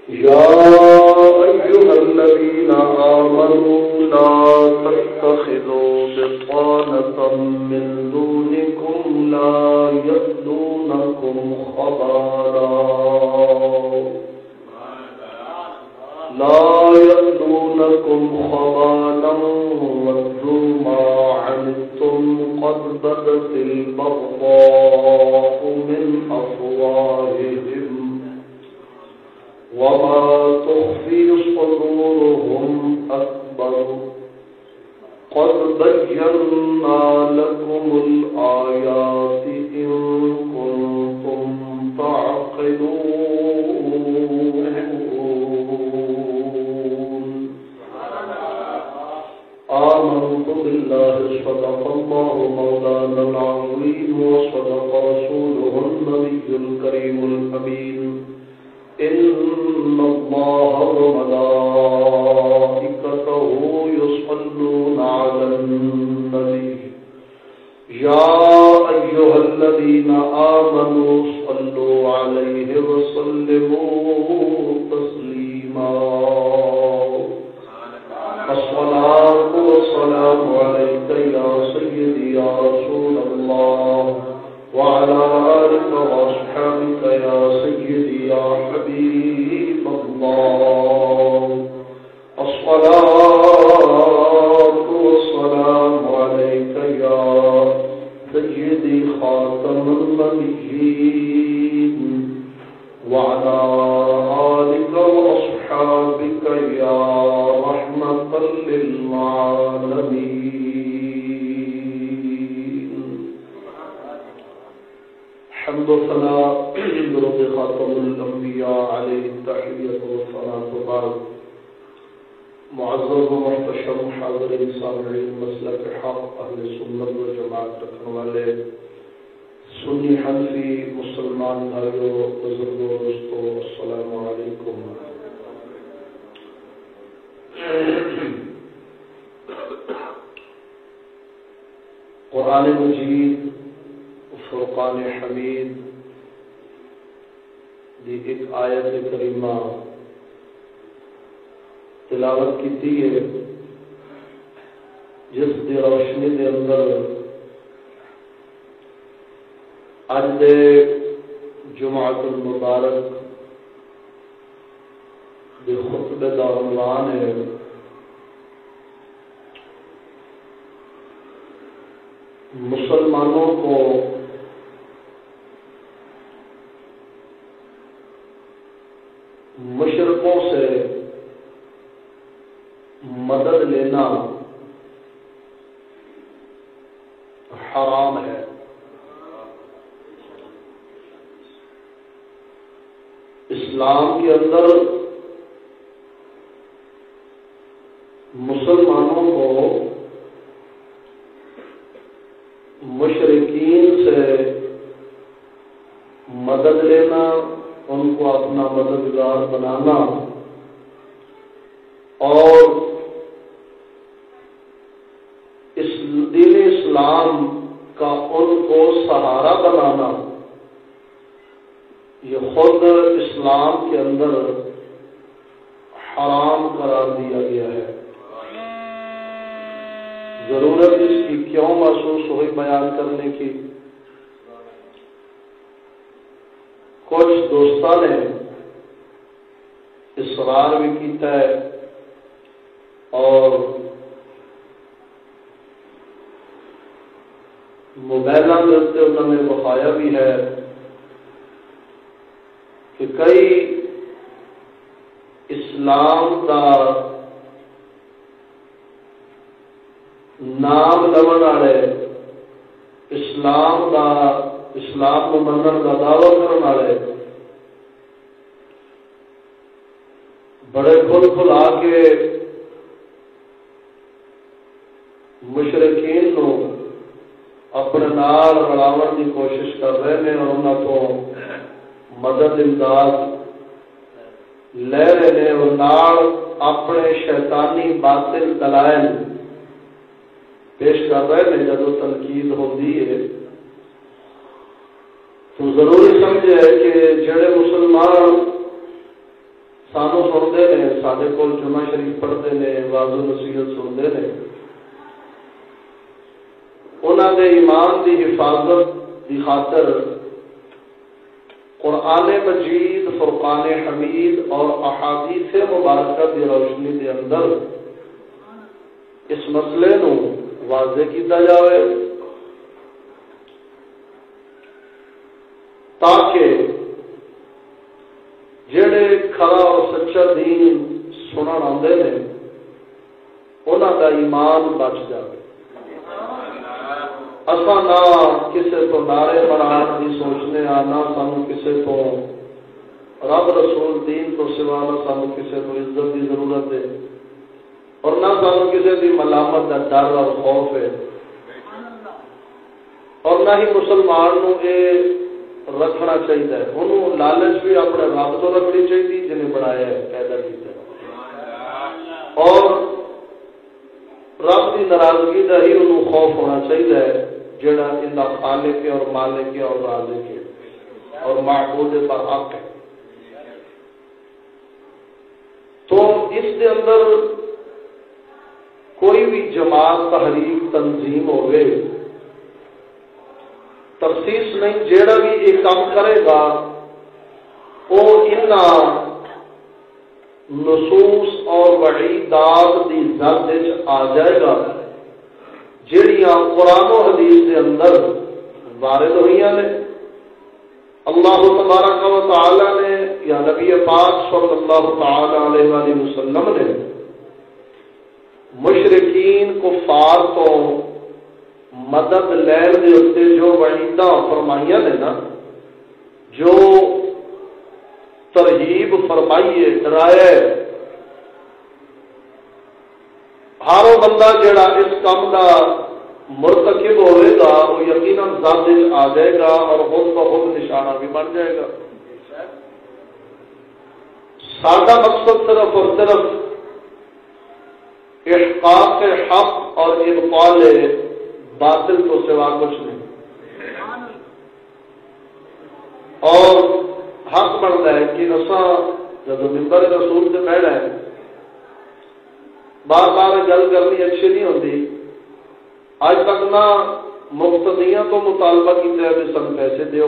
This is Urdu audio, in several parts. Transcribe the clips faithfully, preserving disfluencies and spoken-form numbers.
يا أيها الذين آمنوا لا تتخذوا بطانة من دونكم لا يألونكم خبالا لا يألونكم خبالا ودوا ما عنتم قد بدت البغضاء من أفواههم وما تخفي صدورهم أكبر قد بينا لكم الآيات إن كنتم تعقلون آمنت بالله صدق الله مولانا العظيم وصدق رسوله النبي الكريم الأمين إن الله وملائكته يصلون على النبي يا أيها الذين آمنوا صلوا عليه وسلموا تسليما الصلاة والسلام عليك يا سيدي يا رسول الله وعلى آلك وأصحابك يا سيدي يا حبيب الله الصلاة والسلام عليك يا سيدي خاتم النبيين وعلى آلك وأصحابك يا رحمة للعالمين حمد و ثناء درود خاتم الانبیاء علیہ التحیۃ والصلاۃ بعد معزز و محتشم حاضرین سامعین مسلک حق اہل سنت و جماعت رکھنے والے سنی حنفی مسلمان بھائیوں بزرگوں دوستوں السلام علیکم۔ قرآن مجید فرقان حمید دی ایک آیت کریمہ تلاوت کی ہے جس دی روشنی دے اندر اج دے جمعۃ المبارک دے خطبے دا عنوان ہے مسلمانوں کو مشرکوں سے مدد لینا حرام ہے۔ اسلام کے اندر مسلمانوں کو مشرکین سے مدد لینا، ان کو اپنا مددگار بنانا اور اس دین اسلام کا ان کو سہارا بنانا، یہ خود اسلام کے اندر حرام قرار دیا گیا ہے۔ ضرورت اس کی کیوں محسوس ہوئی بیان کرنے کی؟ کچھ دوستان نے اصرار بھی کیتا ہے اور موبائل سے انہوں نے بخایا بھی ہے کہ کئی اسلام کا نام لون والے اسلام کا اسلام کو منن کا دعوی کرنے والے بڑے کھل کھلا کے مشرکین نو اپنے نال رلاون کی کوشش کر رہے ہیں اور انہوں کو مدد امداد لے رہے ہیں اور نال اپنے شیطانی باطل دلائل پیش کر رہے ہیں۔ جب تنقید ہوتی ہے تو ضروری سمجھے کہ جڑے مسلمان سانو سنتے ہیں، سارے کول جمعہ شریف پڑھتے ہیں، واض و نصیحت سنتے ہیں، انہوں دے ایمان دی حفاظت دی خاطر قرآن مجید، فرقان حمید اور احادیث مبارکہ دی روشنی دے اندر اس مسئلے نو واضح کیتا جاوے تاکہ جڑے کھڑا اور سچا دین سنن آندے نے انہاں دا ایمان بچ جائے۔ اساں نہ کسے تو نعرے مران کی سوچنے آ، نہ سانو کسے تو رب رسول دین تو سوا، نہ سانو کسے تو عزت کی ضرورت ہے، اور نہ سانو کسے دی ملامت کا ڈر اور خوف ہے، اور نہ ہی مسلمان نو اے رکھنا چاہیے، انہوں لالچ بھی اپنے رب تو رکھنی چاہیے جنہیں بنایا ہے، پیدا کیا، اور رب کی ناراضگی کا ہی انہوں خوف ہونا چاہیے جڑا ان کا خالق اور مالک اور رازق ہے اور معبود پر حق ہے۔ تو اس کے اندر کوئی بھی جماعت، تحریک، تنظیم ہوئے، تخصیص نہیں، جیڑا بھی یہ کام کرے گا وہ ان نصوص اور وعیدات دی زد آ جائے گا جڑیاں قرآن و حدیث کے اندر وارد ہوئی نے۔ اللہ تبارک و تعالی نے یا نبی پاک صلی اللہ تعالی علیہ وآلہ وسلم نے مشرکین کفار تو مدد لین دے اتنے جو وعیداں فرمائیاں نے نا، جو ترہیب فرمائیے، ڈرایا، ہر وہ بندہ جڑا اس کام کا مرتکب ہوئے گا وہ یقیناً ذات آ جائے گا اور خود بخود نشانہ بھی بن جائے گا۔ سادہ مقصد صرف اور صرف احقاق حق اور ابطال باطل تو سوا کچھ نہیں، اور حق بنتا ہے کہ نساں جب ممبر رسول سے بیٹھا ہے بار بار گل کرنی اچھی نہیں ہوتی۔ آج تک نہ مقتدیاں تو مطالبہ کیا ہے سن پیسے دیو،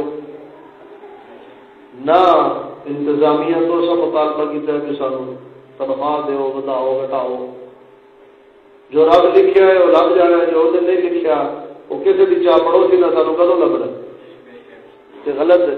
نہ انتظامیہ تو سب مطالبہ کیا ہے کہ سانو تنخواہ دیو، بتاؤ گھٹاؤ۔ جو رب لکھیا ہے وہ رب جانا ہے، جو انہیں نہیں لکھیا وہ کسی بھی چاہ پڑو سی نہ سانو کدوں لبنا، یہ غلط ہے۔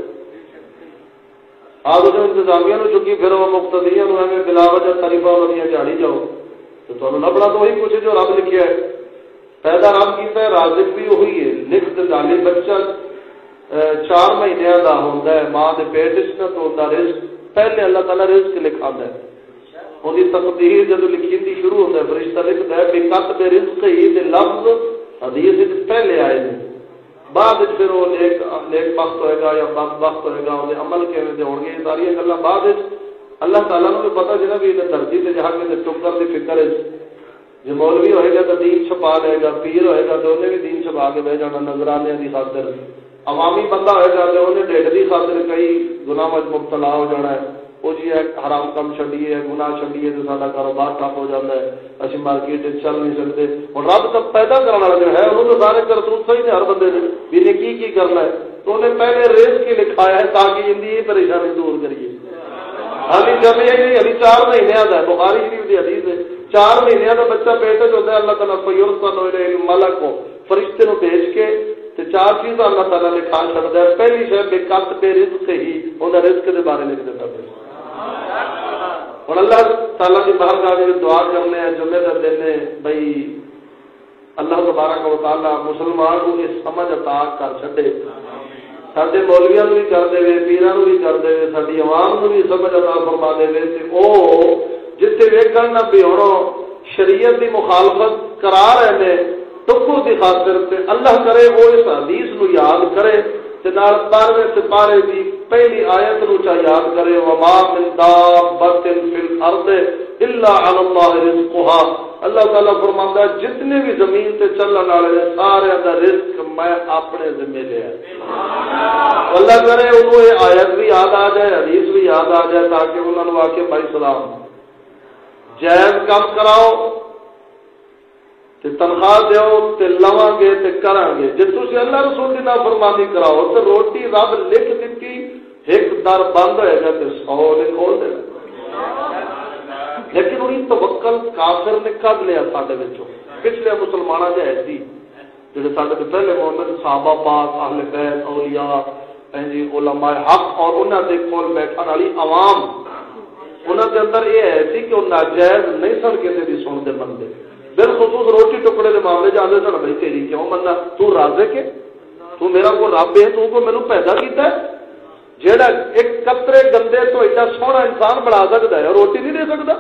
آپ اسے انتظامیہ نو چکی پھر وہ مقتدیاں نو ایویں بلا وجہ تعریفاں ودیاں جھاڑی جاؤ تو تمہیں لبنا تو وہی کچھ جو رب لکھیا ہے۔ پیدا رب کیتا ہے، رازق بھی وہی ہے، لکھ ڈالی بچہ چار مہینے کا ہوتا ہے ماں کے پیٹ نہ تو ہوتا رزق پہلے اللہ تعالیٰ رزق لکھا ہے، وہی تقدیر جب لکھی شروع ہوتا ہے فرشتہ لکھتا ہے کہ کت بے رزق ہی لفظ حدیث پہلے آئے ہیں، بعد پھر وہ نیک نیک وقت ہوئے گا یا بد وقت ہوئے گا، وہ عمل کیسے ہو گے، یہ ساری گلا بعد اللہ تعالیٰ نے بھی پتا جا بھی دھرتی سے جا کے ٹکر کی فکر ہے، جی مولوی ہوئے گا تو دین چھپا لے گا، پیر ہوئے گا تو انہیں بھی دین چھپا کے بہ جانا نظرانے کی خاطر، عوامی بندہ ہوئے گا تو انہیں ڈیڈ کی خاطر کئی گناہ میں مبتلا ہو جانا ہے، وہ جی ہے حرام کم چڈیے، گناہ چڈیے تو سارا کاروبار ٹھپ ہو جاتا ہے، اسی مارکیٹ چل نہیں سکتے۔ اور رب تک پیدا کرنے والا جو ہے انہوں تو سارے کرتوت صحیح نے ہر بندے نے بھی نے کی کی کرنا ہے، تو انہیں پہلے ریز کی لکھایا ہے تاکہ ان کی پریشانی دور کریے۔ ابھی جب یہ ابھی چار مہینے آتا ہے، بخاری شریف کی حدیث ہے، چار مہینے کا بچہ پیٹ چ ہوتا ہے، اللہ تعالیٰ فیورسل ملک کو فرشتے نو بھیج کے تے چار چیزاں اللہ تعالیٰ نے کھا چڑھتا ہے۔ پہلی شاید بے کت بے رزق ہی انہیں رزق کے بارے لکھ دیتا ہے۔ اور اللہ تعالیٰ کی باہر کا دعا کرنے ہیں جمعے کا دن بھائی اللہ تبارک و تعالیٰ مسلمان کو یہ سمجھ عطا کر چھڈے، سارے مولویاں بھی کر دے، پیران بھی کر دے، ساری عوام کو بھی سمجھ عطا فرما دے، وہ جتنے ویکن نہ بھی ہوں شریعت کی مخالفت کرا رہے ہیں ٹکر کی خاطر تے اللہ کرے وہ اس حدیث نو یاد کرے تے نال بارہویں سپارے کی پہلی آیت نو چا یاد کرے، وما من دابۃ فی الارض الا علی اللہ رزقها اللہ تعالیٰ فرماتا ہے جتنے بھی زمین تے چلنے والے سارے دا رزق میں اپنے ذمہ لیا. اللہ کرے انہوں یہ آیت بھی یاد آ جائے, حدیث بھی یاد آ جائے, تاکہ انہوں نے واقع بھائی سلام جائز کام کراؤ تے تنخواہ دیو تے لواں گے تے کراں گے. جے تسی اللہ رسول دی نافرمانی کراؤ تے روٹی رب لکھ دتی ایک در بند ہوئے گا تے سو نے کھول دے. لیکن انہیں توکل کافر نے کڈ لیا ساڈے وچوں. پچھلے مسلماناں دے ایسی جڑے ساڈے تے پہلے مومن صحابہ پاک اہل بیت اولیاء جی علماء حق اور انہاں دے کول بیٹھن والی عوام انہاں دے اندر یہ ہے سی کہ وہ ناجائز نہیں سن کسی دی سن دے بندے. بالخصوص روٹی ٹکڑے کے معاملے جاتے سن بھائی تیری کیوں مننا تو رازق ہے تو میرا کو رب ہے تو کو مینوں پیدا کیتا ہے جیڑا ایک قطرے گندے تو ایڈا سونا انسان بنا سکتا ہے اور روٹی نہیں دے سکتا.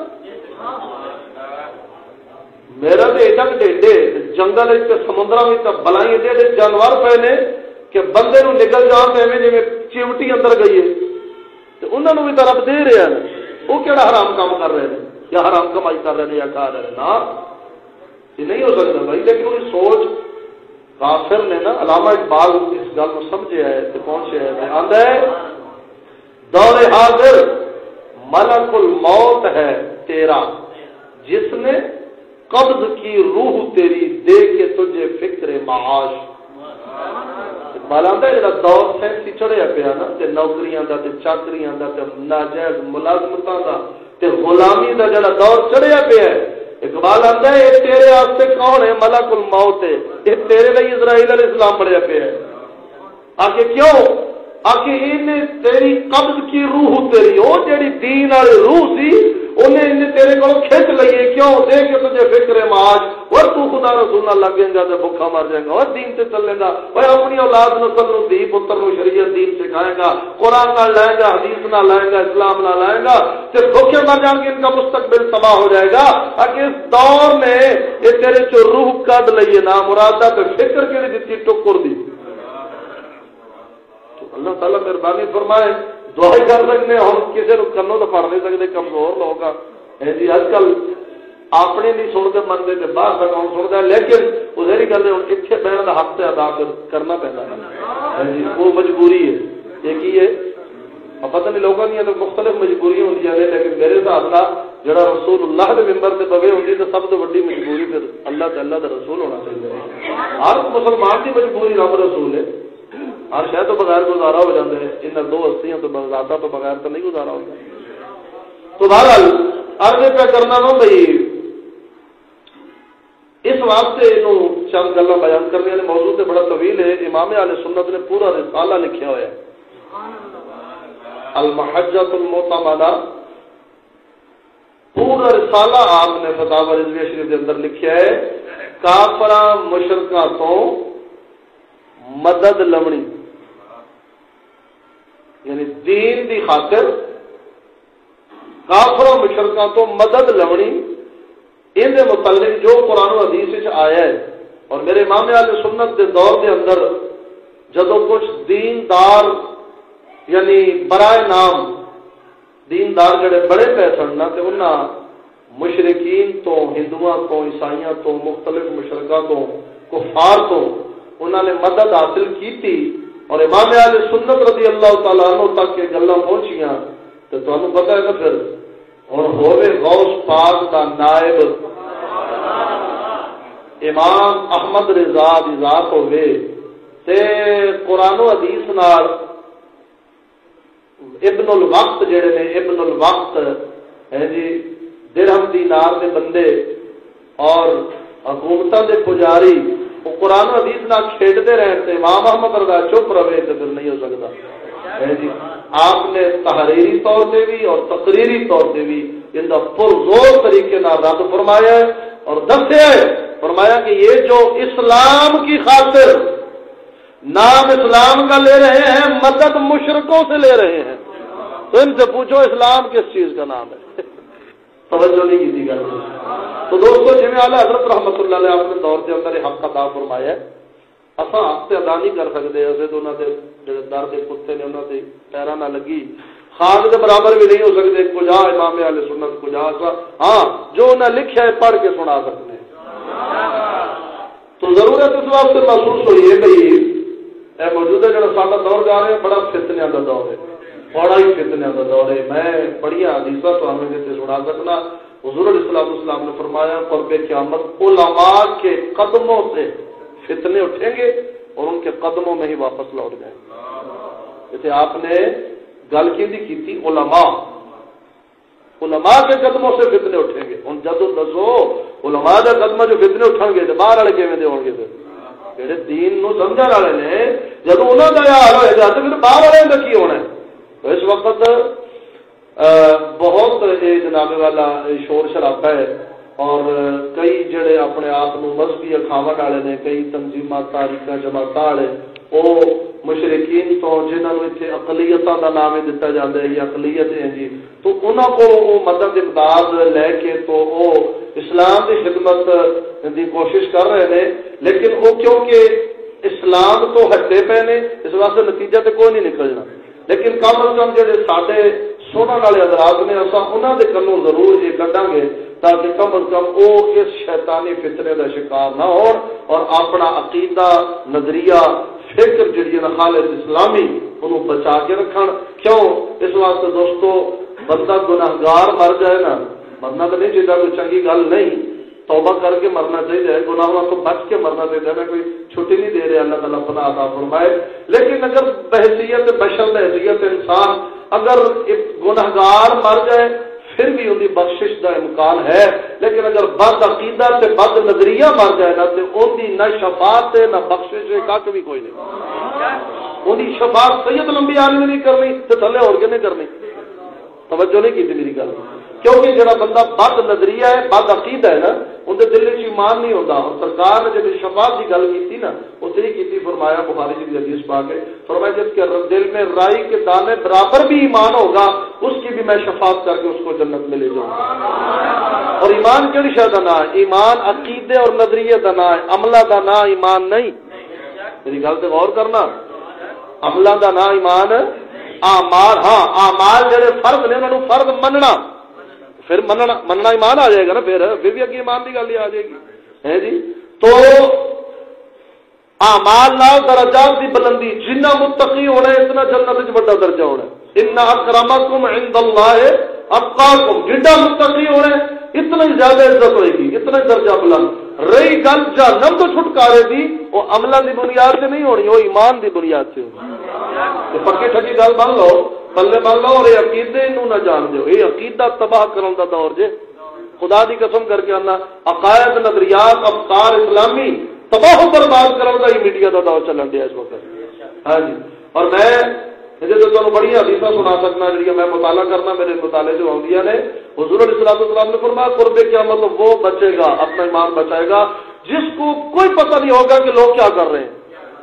میرا تو ایڈا ڈیڈے جنگل سمندر میں بلائی ایڈے ایڈے جانور پے نے کہ بندے نو نکل جان تو ایویں جی چمٹی اندر گئی ہے تو انہوں نے بھی تو رب دے رہے ہیں. وہ کہڑا حرام کام کر رہے ہیں یا حرام کمائی کر رہے ہیں یا کھا رہے ہیں نا یہ نہیں ہو سکتا بھائی. لیکن انہیں سوچ کافر نے نا علامہ اقبال اس گل کو سمجھے ہے تو پہنچے ہے آندا ہے دور حاضر ملک الموت ہے تیرا جس نے قبض کی روح تیری دے کے تجھے فکر معاش. اقبال آندا ہے جڑا دور سینسی چڑھیا پیا نا تے نوکریاں دا تے چاکریاں دا تے ناجائز ملازمتاں دا تے غلامی دا جڑا دور چڑھیا پیا ہے اقبال آتا ہے یہ تیرے واسطے کون ہے ملک الموت ہے یہ تیرے لیے اسرائیل علیہ السلام بڑھیا پہ ہے. آگے کیوں آگے انہیں تیری قبض کی روح تیری وہ جیڑی دین والی روح سی انہیں انہیں تیرے کو کھچ لئیے کیوں دے کے تجھے فکر معاش اور تو خدا رسول نہ لگے گا تو بھوکا مر جائے گا اور دین سے چلے گا اور اپنی اولاد نسل نو دی پتر نو شریعت دین سکھائے گا قرآن نہ لائے گا حدیث نہ لائے گا اسلام نہ لائے گا تو بھوکے مر جان کے ان کا مستقبل تباہ ہو جائے گا. اگر اس دور میں یہ تیرے چو روح کڈ لئیے نا مرادہ پہ فکر کے لیے دیتی ٹکر دی. اللہ تعالیٰ مہربانی فرمائے دعائی کر سکتے ہم کسی کو کنوں تو پڑھ نہیں سکتے کمزور لوگ جی اج کل اپنے نہیں سنتے منتے تو باہر کا کون سنتا ہے. لیکن ادھر ہی گل اتنے بہن کا حق سے ادا کرنا پہنا ہے جی وہ مجبوری ہے. یہ کی ہے پتہ نہیں لوگوں کی تو مختلف مجبوریاں ہوتی ہیں لیکن میرے حساب سے جڑا رسول اللہ کے ممبر سے بگے ہوتی تو سب تو بڑی مجبوری پھر اللہ سے اللہ کا رسول ہونا چاہیے. ہر مسلمان کی مجبوری رب رسول ہے. ہر شہر تو بغیر گزارا ہو جاتے ہیں ان دو ہستیاں تو زیادہ تو بغیر تو نہیں گزارا ہوتا. تو بہرحال عرض پہ کرنا نا بھائی اس واسطے چند گلا بیان کرنے والے موضوع سے بڑا طویل ہے. امام اہل سنت نے پورا رسالہ لکھا ہوا ہے المحجۃ المعتمدہ پورا رسالہ آپ نے فتاوی رضویہ شریف کے اندر لکھا ہے. کافراں مشرکاں تو مدد لمنی یعنی دین دی خاطر کافر و مشرکاں تو مدد لمنی ان دے متعلق جو قرآن و حدیث وچ آیا ہے. اور میرے امام اہل سنت دے دور دے اندر جدو کچھ دیندار یعنی برائے نام دیندار جڑے بڑے پے سن تے انہاں مشرکین تو ہندوؤں تو عیسائیاں تو مختلف مشرکاں تو کفار تو انہوں نے مدد حاصل کی تھی اور امام اہل سنت رضی اللہ تعالیٰ عنہ تک کے گلاں پہنچیاں تو تمہیں پتہ ہے نا پھر اور ہوے غوث پاک دا نائب امام احمد رضا دی ذات ہوے تے قرآن و حدیث نال ابن الوقت جڑے نے ابن الوقت ہے جی درہم دینار دے بندے اور حکومتاں دے پجاری وہ قرآن و حدیث نہ کھیڈتے رہے تو امام احمد رضا چپ رہے تو پھر نہیں ہو سکتا ہے جی. آپ نے تحریری طور سے بھی اور تقریری طور سے بھی ان کا پرزور طریقے نہ رد فرمایا ہے اور دسیا ہے فرمایا کہ یہ جو اسلام کی خاطر نام اسلام کا لے رہے ہیں مدد مشرکوں سے لے رہے ہیں تو ان سے پوچھو اسلام کس چیز کا نام ہے. توجہ نہیں کی تھی گل. تو دوستو جی اعلیٰ حضرت رحمت اللہ علیہ اپنے دور کے اندر حق عطا فرمایا ہے. اصا حق سے ادا نہیں کر سکتے اسے تو انہوں نے در کے کتے نے انہوں نے پیرا نہ لگی خاک کے برابر بھی نہیں ہو سکتے کجا امام اہل سنت کجا سا ہاں جو انہیں لکھا ہے پڑھ کے سنا سکتے ہیں. تو ضرورت اس واسطے محسوس ہوئی ہے بھائی اے موجودہ جڑا ساڈا دور جا رہا ہے بڑا فتنیاں دا دور ہے, بڑا ہی فتنیاں دا دور ہے. میں بڑیاں حدیثاں تمہیں جیسے سنا سکنا. حضور علیہ الصلوۃ والسلام نے فرمایا قرب قیامت علماء کے قدموں سے فتنے اٹھیں گے اور ان کے قدموں میں ہی واپس لوٹ جائیں گے. جیسے آپ نے گل کی دی کی تھی علماء علماء کے قدموں سے فتنے اٹھیں گے. ہن جدو دسو علماء کے قدموں جو فتنے اٹھن گے تے باہر والے کیویں دے ہون گے پھر جڑے دین نو سمجھن والے نے جدو انہاں دا حال ہوئے گا تے پھر باہر والے دا کی ہونا ہے. تو اس وقت بہت جناب والا شور شرابہ ہے اور کئی جڑے اپنے آپ کو مذہبی اکھاون والے نے کئی تنظیمات تاریخ جماعت والے وہ مشرقین تو جنہوں نے اتنے اقلیتوں کا نام ہی دتا جاتا ہے یہ اقلیت ہے جی تو انہوں کو وہ مدد امداد لے کے تو وہ اسلام کی خدمت کی کوشش کر رہے ہیں لیکن وہ کیونکہ اسلام تو ہٹے پے نے اس واسطے نتیجہ تو کوئی نہیں نکلنا. لیکن کم از کم جڑے سارے سننے والے حضرات نے اصا انہوں کے کنوں ضرور یہ کڈاں گے تاکہ کم از کم وہ اس شیطانی فتنے کا شکار نہ ہو اور اپنا عقیدہ نظریہ فکر جڑی ہے خالص اسلامی انہوں بچا کے رکھن. کیوں اس واسطے دوستو بندہ گناہگار مر جائے نا مرنا تو نہیں چاہیے کوئی چنگی گل نہیں توبہ کر کے مرنا چاہیے گناہوں کو بچ کے مرنا چاہیے. میں کوئی چھٹی نہیں دے رہے اللہ تعالیٰ پناہ عطا فرمائے لیکن اگر بحثیت بشر بحثیت انسان اگر ایک گناہگار مر جائے پھر بھی ان کی بخشش کا امکان ہے. لیکن اگر بد عقیدہ سے بد نظریہ مر جائے نا تو ان کی نہ شفاعت ہے نہ بخشش ہے کھ بھی کوئی نہیں. ان کی شفاعت سید لمبی آدمی نہیں کرنی تو تھلے اور کے نہیں کرنی. توجہ نہیں کی تھی میری گل کیونکہ جڑا بندہ بد نظریہ ہے بد عقیدہ ہے نا اندر دل چ ایمان نہیں ہوتا. اور سرکار نے جب شفاعت کی گل کی نا اسے ہی کی فرمایا بخاری کی حدیث پا کے فرمایا جس کے دل میں رائی کے دانے برابر بھی ایمان ہوگا اس کی بھی میں شفاعت کر کے اس کو جنت میں لے جاؤں گا. اور ایمان کیڑی شے دا نام ہے؟ ایمان عقیدے اور نظریے دا نام ہے, عملہ دا نام ایمان نہیں. میری گل تے غور کرنا, عملہ دا نام ایمان اعمال ہاں اعمال جڑے فرض نے انہاں نوں فرض مننا پھر مننا مننا ایمان آ جائے گا نا پھر پھر بھی اگے ایمان کی گل ہی آ جائے گی ہے جی. تو اعمال نال درجات کی بلندی جنہ متقی ہونا ہے اتنا جنت وچ بڑا درجہ ہونا ہے. ان اکرمکم عند اللہ اتقاکم جنہ متقی ہونا ہے اتنا ہی زیادہ عزت ہوئے گی اتنا ہی درجہ بلند. رہی گل جہنم تو چھٹکارے دی وہ عملہ دی بنیاد سے نہیں ہونی وہ ایمان دی بنیاد سے ہونی. تو پکی ٹھکی گل بن لو پلے بن لو اور یہ عقیدے نو نہ جان دو یہ عقیدہ تباہ کرن دا دور جے. خدا دی قسم کر کے آنا عقائد نظریات افکار اسلامی تباہ و برباد کرن دا ہی میڈیا دا دور چلن دیا اس وقت. ہاں جی اور میں مجھے تو تمہیں بڑی حدیثاں سنا سکنا جی میں مطالعہ کرنا میرے مطالعے جو آدیاں نے. حضور علیہ الصلوۃ والسلام نے فرمایا قرب قیامت مطلب وہ بچے گا اپنا ایمان بچائے گا جس کو کوئی پتہ نہیں ہوگا کہ لوگ کیا کر رہے ہیں.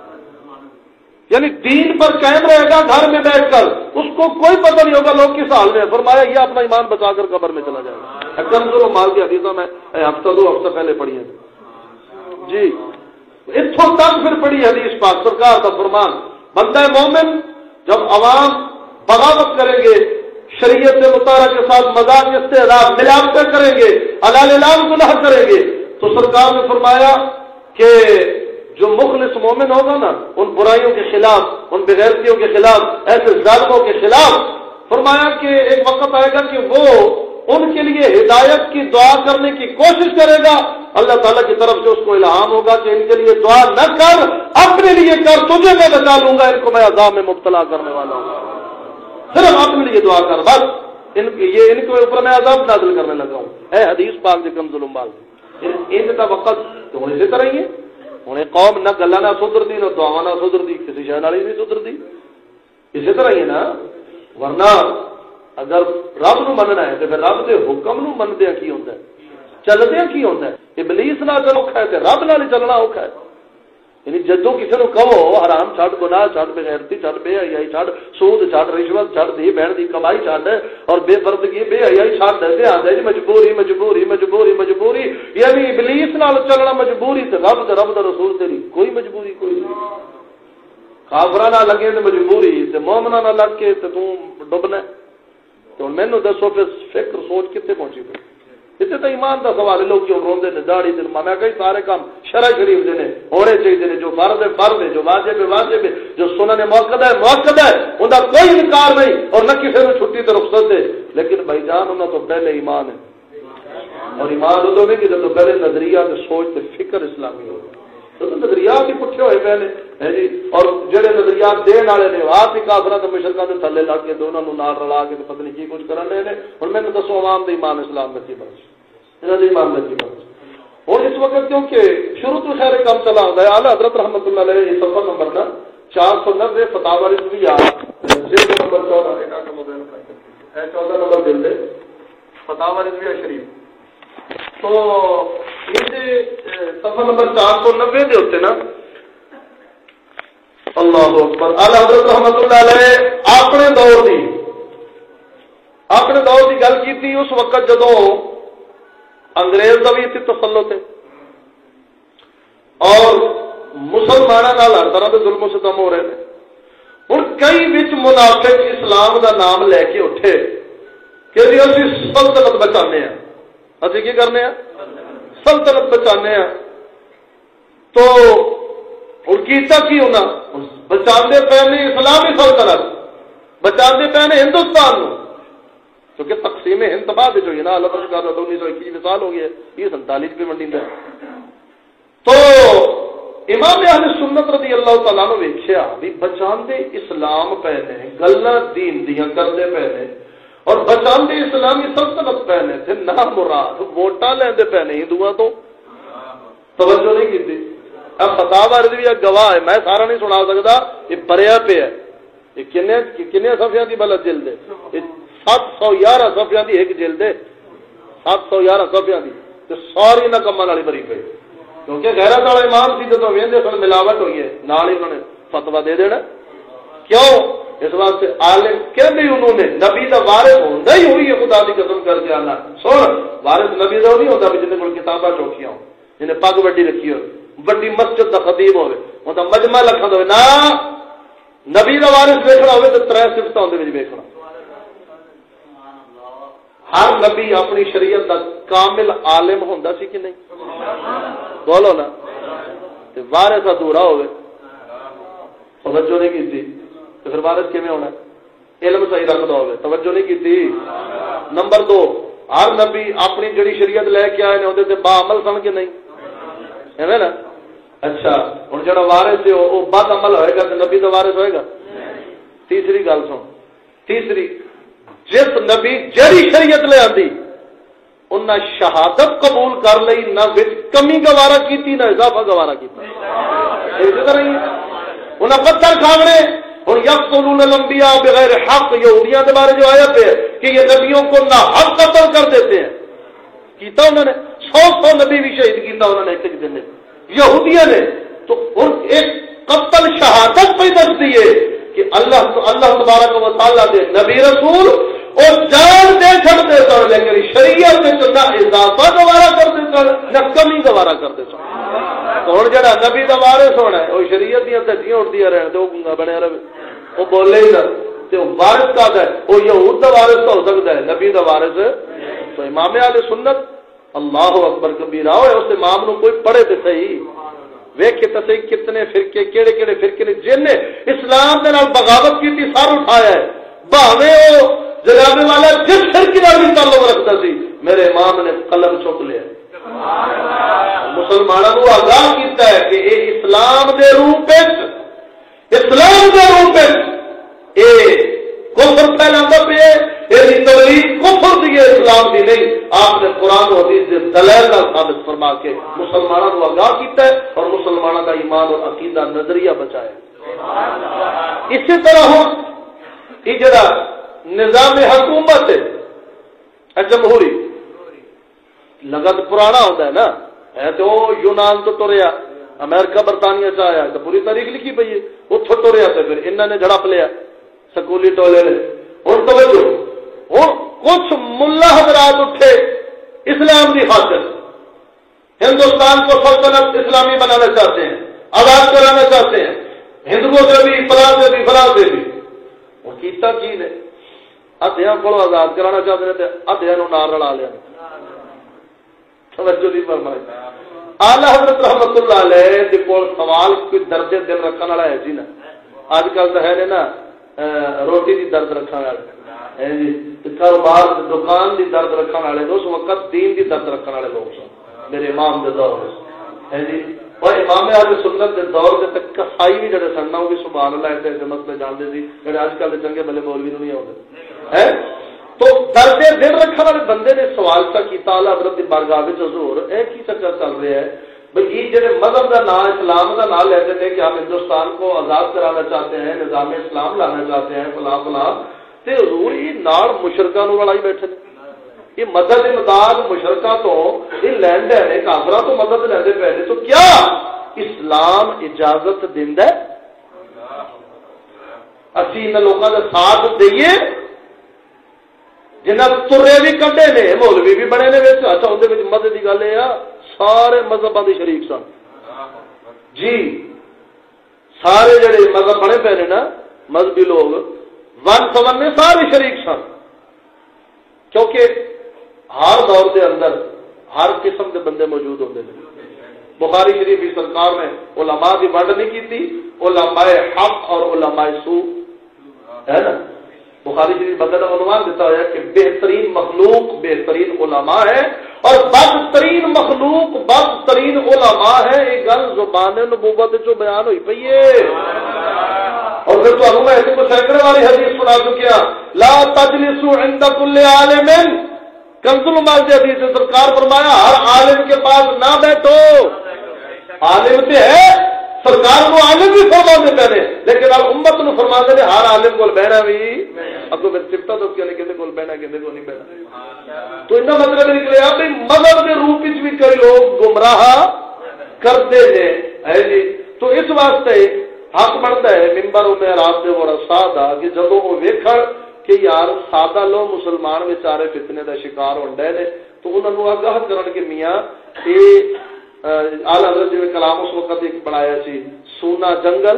یعنی دین پر قائم رہے گا گھر میں بیٹھ کر اس کو کوئی پتہ نہیں ہوگا لوگ کس حال میں ہیں. فرمایا یہ اپنا ایمان بچا کر قبر میں چلا جائے گا. کنز المال کی حدیثوں میں ہفتہ دو ہفتہ پہلے پڑھی ہیں جی اتوں تک پھر پڑھی حدیث پاک سرکار کا فرمان بندہ مومن جب عوام بغاوت کریں گے شریعت مطالعہ کے ساتھ مذاق استعراض ملاوٹیں کریں گے حلال حرام گناہ کریں گے تو سرکار نے فرمایا کہ جو مخلص مومن ہوگا نا ان برائیوں کے خلاف ان بغیرتیوں کے خلاف ایسے ظالموں کے خلاف فرمایا کہ ایک وقت آئے گا کہ وہ ان کے لیے ہدایت کی دعا کرنے کی کوشش کرے گا. اللہ تعالیٰ کی طرف سے اس کو الہام ہوگا کہ ان کے لیے دعا نہ کر اپنے لیے کر تجھے میں بچا لوں گا ان کو میں عذاب میں مبتلا کرنے والا ہوں صرف اپنے لیے دعا کر بس ان یہ ان کے اوپر میں عذاب نازل کرنے لگا ہوں. اے حدیث پاک کے کم ظلم بال ان کا وقت تو اسی طرح ہی ہے. ہوں قوم نہ گلا نہ سدھر دی نہ دعا نہ سدھر دی کسی شہر والی نہیں سدھر دی اسی طرح ہی ہے نا. ورنہ اگر رب نو مننا ہے تو پھر رب کے حکم نو مندیا کی ہوتا ہے چلدیا کی ہوتا ہے. ابلیس نہ چلو اوکھا ہے رب نال چلنا اوکھا ہے. یعنی جدو کسی نو کہو حرام چھڈ گناہ چھڈ بغیرتی چھڈ بے حیائی چھڈ سود چھڈ رشوت چھڈ دی بہن دی کمائی چھڈ اور بے پردگی بے حیائی چھڈ تے آندا جی مجبوری مجبوری مجبوری مجبوری یعنی ابلیس نال چلنا مجبوری تے رب تے رب دا رسول تیری کوئی مجبوری کوئی نہیں. کافراں نال لگے تے مجبوری تے مومناں نال لگ کے تے تو ڈبنا تو مینوں دسو پھر فکر سوچ کتنے پہنچی پی اتنے تو ایمان کا سوال ہے. لوگ کیوں روندے نے داڑھی دن میں کئی سارے کام شرع شریف دے نے ہونے چاہیے نے, جو فرض ہے فرض ہے, جو واجب ہے واجب ہے, جو سنن موقع ہے موقع ہے, ان کا کوئی انکار نہیں اور نہ کسی نے چھٹی تو رخصت ہے. لیکن بھائی جان انہوں تو پہلے ایمان ہے, اور ایمان ادو نہیں کہ جب پہلے نظریات سوچ تے فکر اسلامی ہو تو نظریات ہی پٹھے ہوئے پہلے ہے جی. اور جہے نظریات دین والے نے آپ ہی کافرات تے مشرکاں دے تھلے لگ کے دونوں نوں نال رلا کے پتہ نہیں کی کچھ کرن لے نے. ہن مینوں دسو عوام دے ایمان اسلام میں کی بات انہاں دے ایمان میں کی بات. اور اس وقت کیونکہ شروع تو خیر کام چلا ہوندا ہے. اعلی حضرت رحمتہ اللہ علیہ صفحہ نمبر نا چار سو نبے فتاوی رضویہ جلد نمبر چودہ ایک کا موبائل ہے چودہ نمبر جلد فتاوی رضویہ شریف. تو یہ صفحہ نمبر چار سو نبے دے ہوتے نا اللہ اکبر. اعلی حضرت رحمتہ اللہ علیہ اپنے دور دی اپنے دور کی گل کی اس وقت جدو انگریز کا بھی اتنے تسلط ہے اور مسلمانوں کا ہر طرح کے ظلم و ستم ہو رہے ہیں. ہوں کئی بچ منافق اسلام کا نام لے کے اٹھے کہ جی اسی سلطنت بچانے ہیں, اسی کی کرنے ہیں سلطنت بچانے ہیں. تو ہوں کیتا کی ہونا بچانے پے نے اسلامی سلطنت بچانے پے نے ہندوستان نو, کیونکہ تقسیم ہند بعد جو ہے نا اللہ تعالیٰ انیس سو اکیس سال ہو گیا یہ سینتالیس پہ منڈی ہے. تو امام اہل سنت رضی اللہ تعالیٰ نے ویکھیا بھی بچاندے اسلام پہ نے گلاں دین دیاں کردے پے نے اور بچاندے اسلامی سلطنت پہ نے تے نہ مراد ووٹاں لیندے پے نے ہندوؤں تو توجہ نہیں کیتی. اب فتاوی رضویہ گواہ ہے, میں سارا نہیں سنا سکتا, یہ پریا پہ ہے. یہ کنے کنے صفحیاں دی بلد جلد ہے سات سو یارہ صفحیاں دی ایک جلد ہے سات سو یارہ صفحیاں دی تے ساری نہ کمال والی بری پئی. کیونکہ غیرت والا امام سی جدوں ویندے سن ملاوٹ ہوئی ہے نال ہی انہوں نے فتوی دے دینا. کیوں اس واسطے عالم کہندے انہوں نے نبی دا وارث ہوندا ہی ہوئی ہے. خدا دی قسم کر کے آنا سن وارث نبی دا نہیں ہوندا جن کول کتاباں چوکیاں ہو, جن پگ وڈی رکھی ہو, بڑی مسجد دا خطیب ہوے, اوندا مجمع لکھا ہوے. نا نبی دا وارث ویکھنا ہوے تے ترے صفتاں اون دے وچ ویکھنا. ہر نبی اپنی شریعت دا کامل عالم ہوندا سی کہ نہیں بولو نا. تے وارث ادھورا ہوے توجہ نہیں کیتی تے پھر وارث کیویں ہونا؟ علم صحیح رکھدا ہوے توجہ نہیں کیتی. نمبر دو ہر نبی اپنی جڑی شریعت لے کے آئے نے اودے تے با عمل سن کے نہیں ایویں نا. اچھا ہن جڑا وارث ہے او بد عمل ہوئے گا تے نبی دا وارث ہوئے گا. تیسری گل سن تیسری جس نبی جڑی شریعت لے آندی انہاں شہادت قبول کر لئی نہ وچ کمی گوارا کیتی نہ اضافہ گوارا کیتا. اسی طرح ہی انہاں پتھر کھاونے اور یقتلون الانبیاء بغیر حق یہودیاں کے بارے جو آیا پہ کہ یہ نبیوں کو نہ حق قتل کر دیتے ہیں کیتا انہوں نے سو سو نبی بھی شہید کیتا انہوں نے ایک دن یہودیاں نے. تو ایک قتل شہادت پہ دس دیے کہ اللہ اللہ تبارک و تعالیٰ دے نبی رسول اور جان دے چھڑتے سن لیکن شریعت میں نہ اضافہ گوارا کرتے سن نہ کمی گوارا کرتے سن. تو ہوں جہاں نبی دا وارث ہونا ہے وہ شریعت دیا دھجیاں اڑتی رہن تو گنگا بنیا رہے وہ بولے ہی نہ تو وارث کا ہے وہ یہود دا وارث تو ہو سکتا ہے نبی دا وارث. تو امام اہل سنت اللہ اکبر کبیرہ ہوئے اس امام نو کوئی پڑھے تو صحیح ویکھے تو صحیح کتنے فرقے کیڑے کیڑے فرقے نے جن نے اسلام دے نال بغاوت کی تھی سر اٹھایا ہے بھاوے وہ جناب والا جس فرقے نال بھی تعلق رکھتا سی میرے امام نے قلم چک لیا. مسلمانوں کو آگاہ کیتا ہے کہ اے اسلام دے روپ اسلام دے روپ اے کفر پھیلاندا پیا اے تبلیغ کفر دی اسلام دی نہیں. آپ نے قرآن و حدیث دے دلائل نال ثابت فرما کے مسلمانوں کو آگاہ کیتا ہے اور مسلمانوں کا ایمان اور عقیدہ نظریہ بچایا. اسی طرح ہوں یہ جڑا نظام حکومت ہے جمہوری لگت پرانا ہوتا ہے نا ہے تو یونان تو ٹریا امریکہ برطانیہ سے آیا تو پوری تاریخ لکھی پئی ہے اتوں ٹریا تو پھر انہوں نے جڑپ لیا سکولی ٹولے نے. ہوں توجہ ہوں کچھ ملا حضرات اٹھے اسلام کی خاطر ہندوستان کو سلطنت اسلامی بنانا چاہتے ہیں آزاد کرانا چاہتے ہیں ہندوؤں سے بھی فلاں سے بھی فلاں سے بھی. اور کیتا کی نے ادھیاں کو آزاد کرانا چاہتے ہیں تو ادھیاں نو نال رلا لیا توجہ نہیں فرمائی اعلی حضرت رحمت اللہ علیہ دے کول سوال کوئی درجے دل رکھنے والا ہے جی نا اج کل تو ہے نا روٹی دی درد رکھنے والے ہے جی کاروبار دکان دی درد رکھنے والے اس وقت دین دی درد رکھنے والے لوگ سن میرے امام دے دور ہے جی اور امام اہل سنت دے دور دے تک کسائی بھی جڑے سن وہ بھی سبحان اللہ ایسے ایسے مسئلے جانتے سی جڑے اج کل دے چنگے بھلے مولوی نہیں ہوندے ہے تو درد دل رکھنے والے بندے نے سوال سا کیتا اعلی حضرت دی بارگاہ وچ حضور اے کی چکر چل رہا ہے بھئی یہ جڑے مذہب کا نام اسلام کا نام لیتے تھے کہ ہم ہندوستان کو آزاد کرانا چاہتے ہیں نظام اسلام لانا چاہتے ہیں فلاں فلاں تے حضور یہ نال مشرکاں نو لڑائی بیٹھے نے یہ مدد امداد مشرکاں تو یہ لین دین ہے کافراں تو مدد لیندے پے نے تو کیا اسلام اجازت دیندا ہے اسی ان لوکاں دا ساتھ دئیے جنہاں ترے بھی کڈے نے مولوی بھی بنے نے وچ اچھا اودے وچ مدد دی گل اے سارے مذہباں دے شریک سن جی سارے جڑے مذہب بنے پے نے نا مذہبی لوگ ون سمن میں سارے شریک سن کیونکہ ہر دور دے اندر ہر قسم کے بندے موجود ہوتے ہیں بخاری شریف کی سرکار نے علماء کی ونڈ نہیں کی تھی علماء حق اور علماء سو ہے نا بخاری شریف بغیر عنوان دیتا ہوا ہے کہ بہترین مخلوق بہترین علماء ہے اور بدترین مخلوق بدترین علماء ہے یہ گل زبان نبوت جو بیان ہوئی پئی ہے اور پھر تو میں ایسے کو سینکڑے والی حدیث سنا چکیا لا تجلسوا عند كل عالم کنز المال کی حدیث سرکار فرمایا ہر عالم کے پاس نہ بیٹھو عالم تے ہے سرکار کو عالم بھی فرما دیتے ہیں لیکن اب امت نو فرما دے ہر عالم کو بہنا بھی اب میں صفتہ تو کیا کسی کو بہنا کسی کو نہیں بہنا تو ان کا مطلب نکلے آپ مذہب کے روپ بھی کئی لوگ گمراہ کرتے ہیں جی تو اس واسطے حق بنتا ہے ممبر میں رات دے اور سادہ کہ جب وہ ویکھن کہ یار سادہ لوگ مسلمان بیچارے فتنے دا شکار ہون ڈے نے تو انہوں نے آگاہ کرن کہ میاں یہ اعلی حضرت جی کلام اس وقت ایک بنایا سی سونا جنگل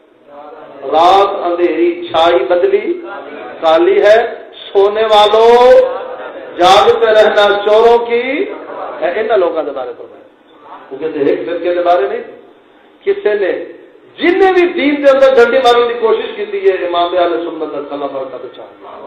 رات اندھیری چھائی بدلی کالی ہے سونے والوں جاگتے رہنا چوروں کی ان لوگوں کے بارے فرمایا کیونکہ ایک فرقے کے بارے نہیں کسی نے جن نے بھی دین کے اندر ڈنڈی مارنے کی کوشش کی ہے امام اہل سنت اللہ کا بچا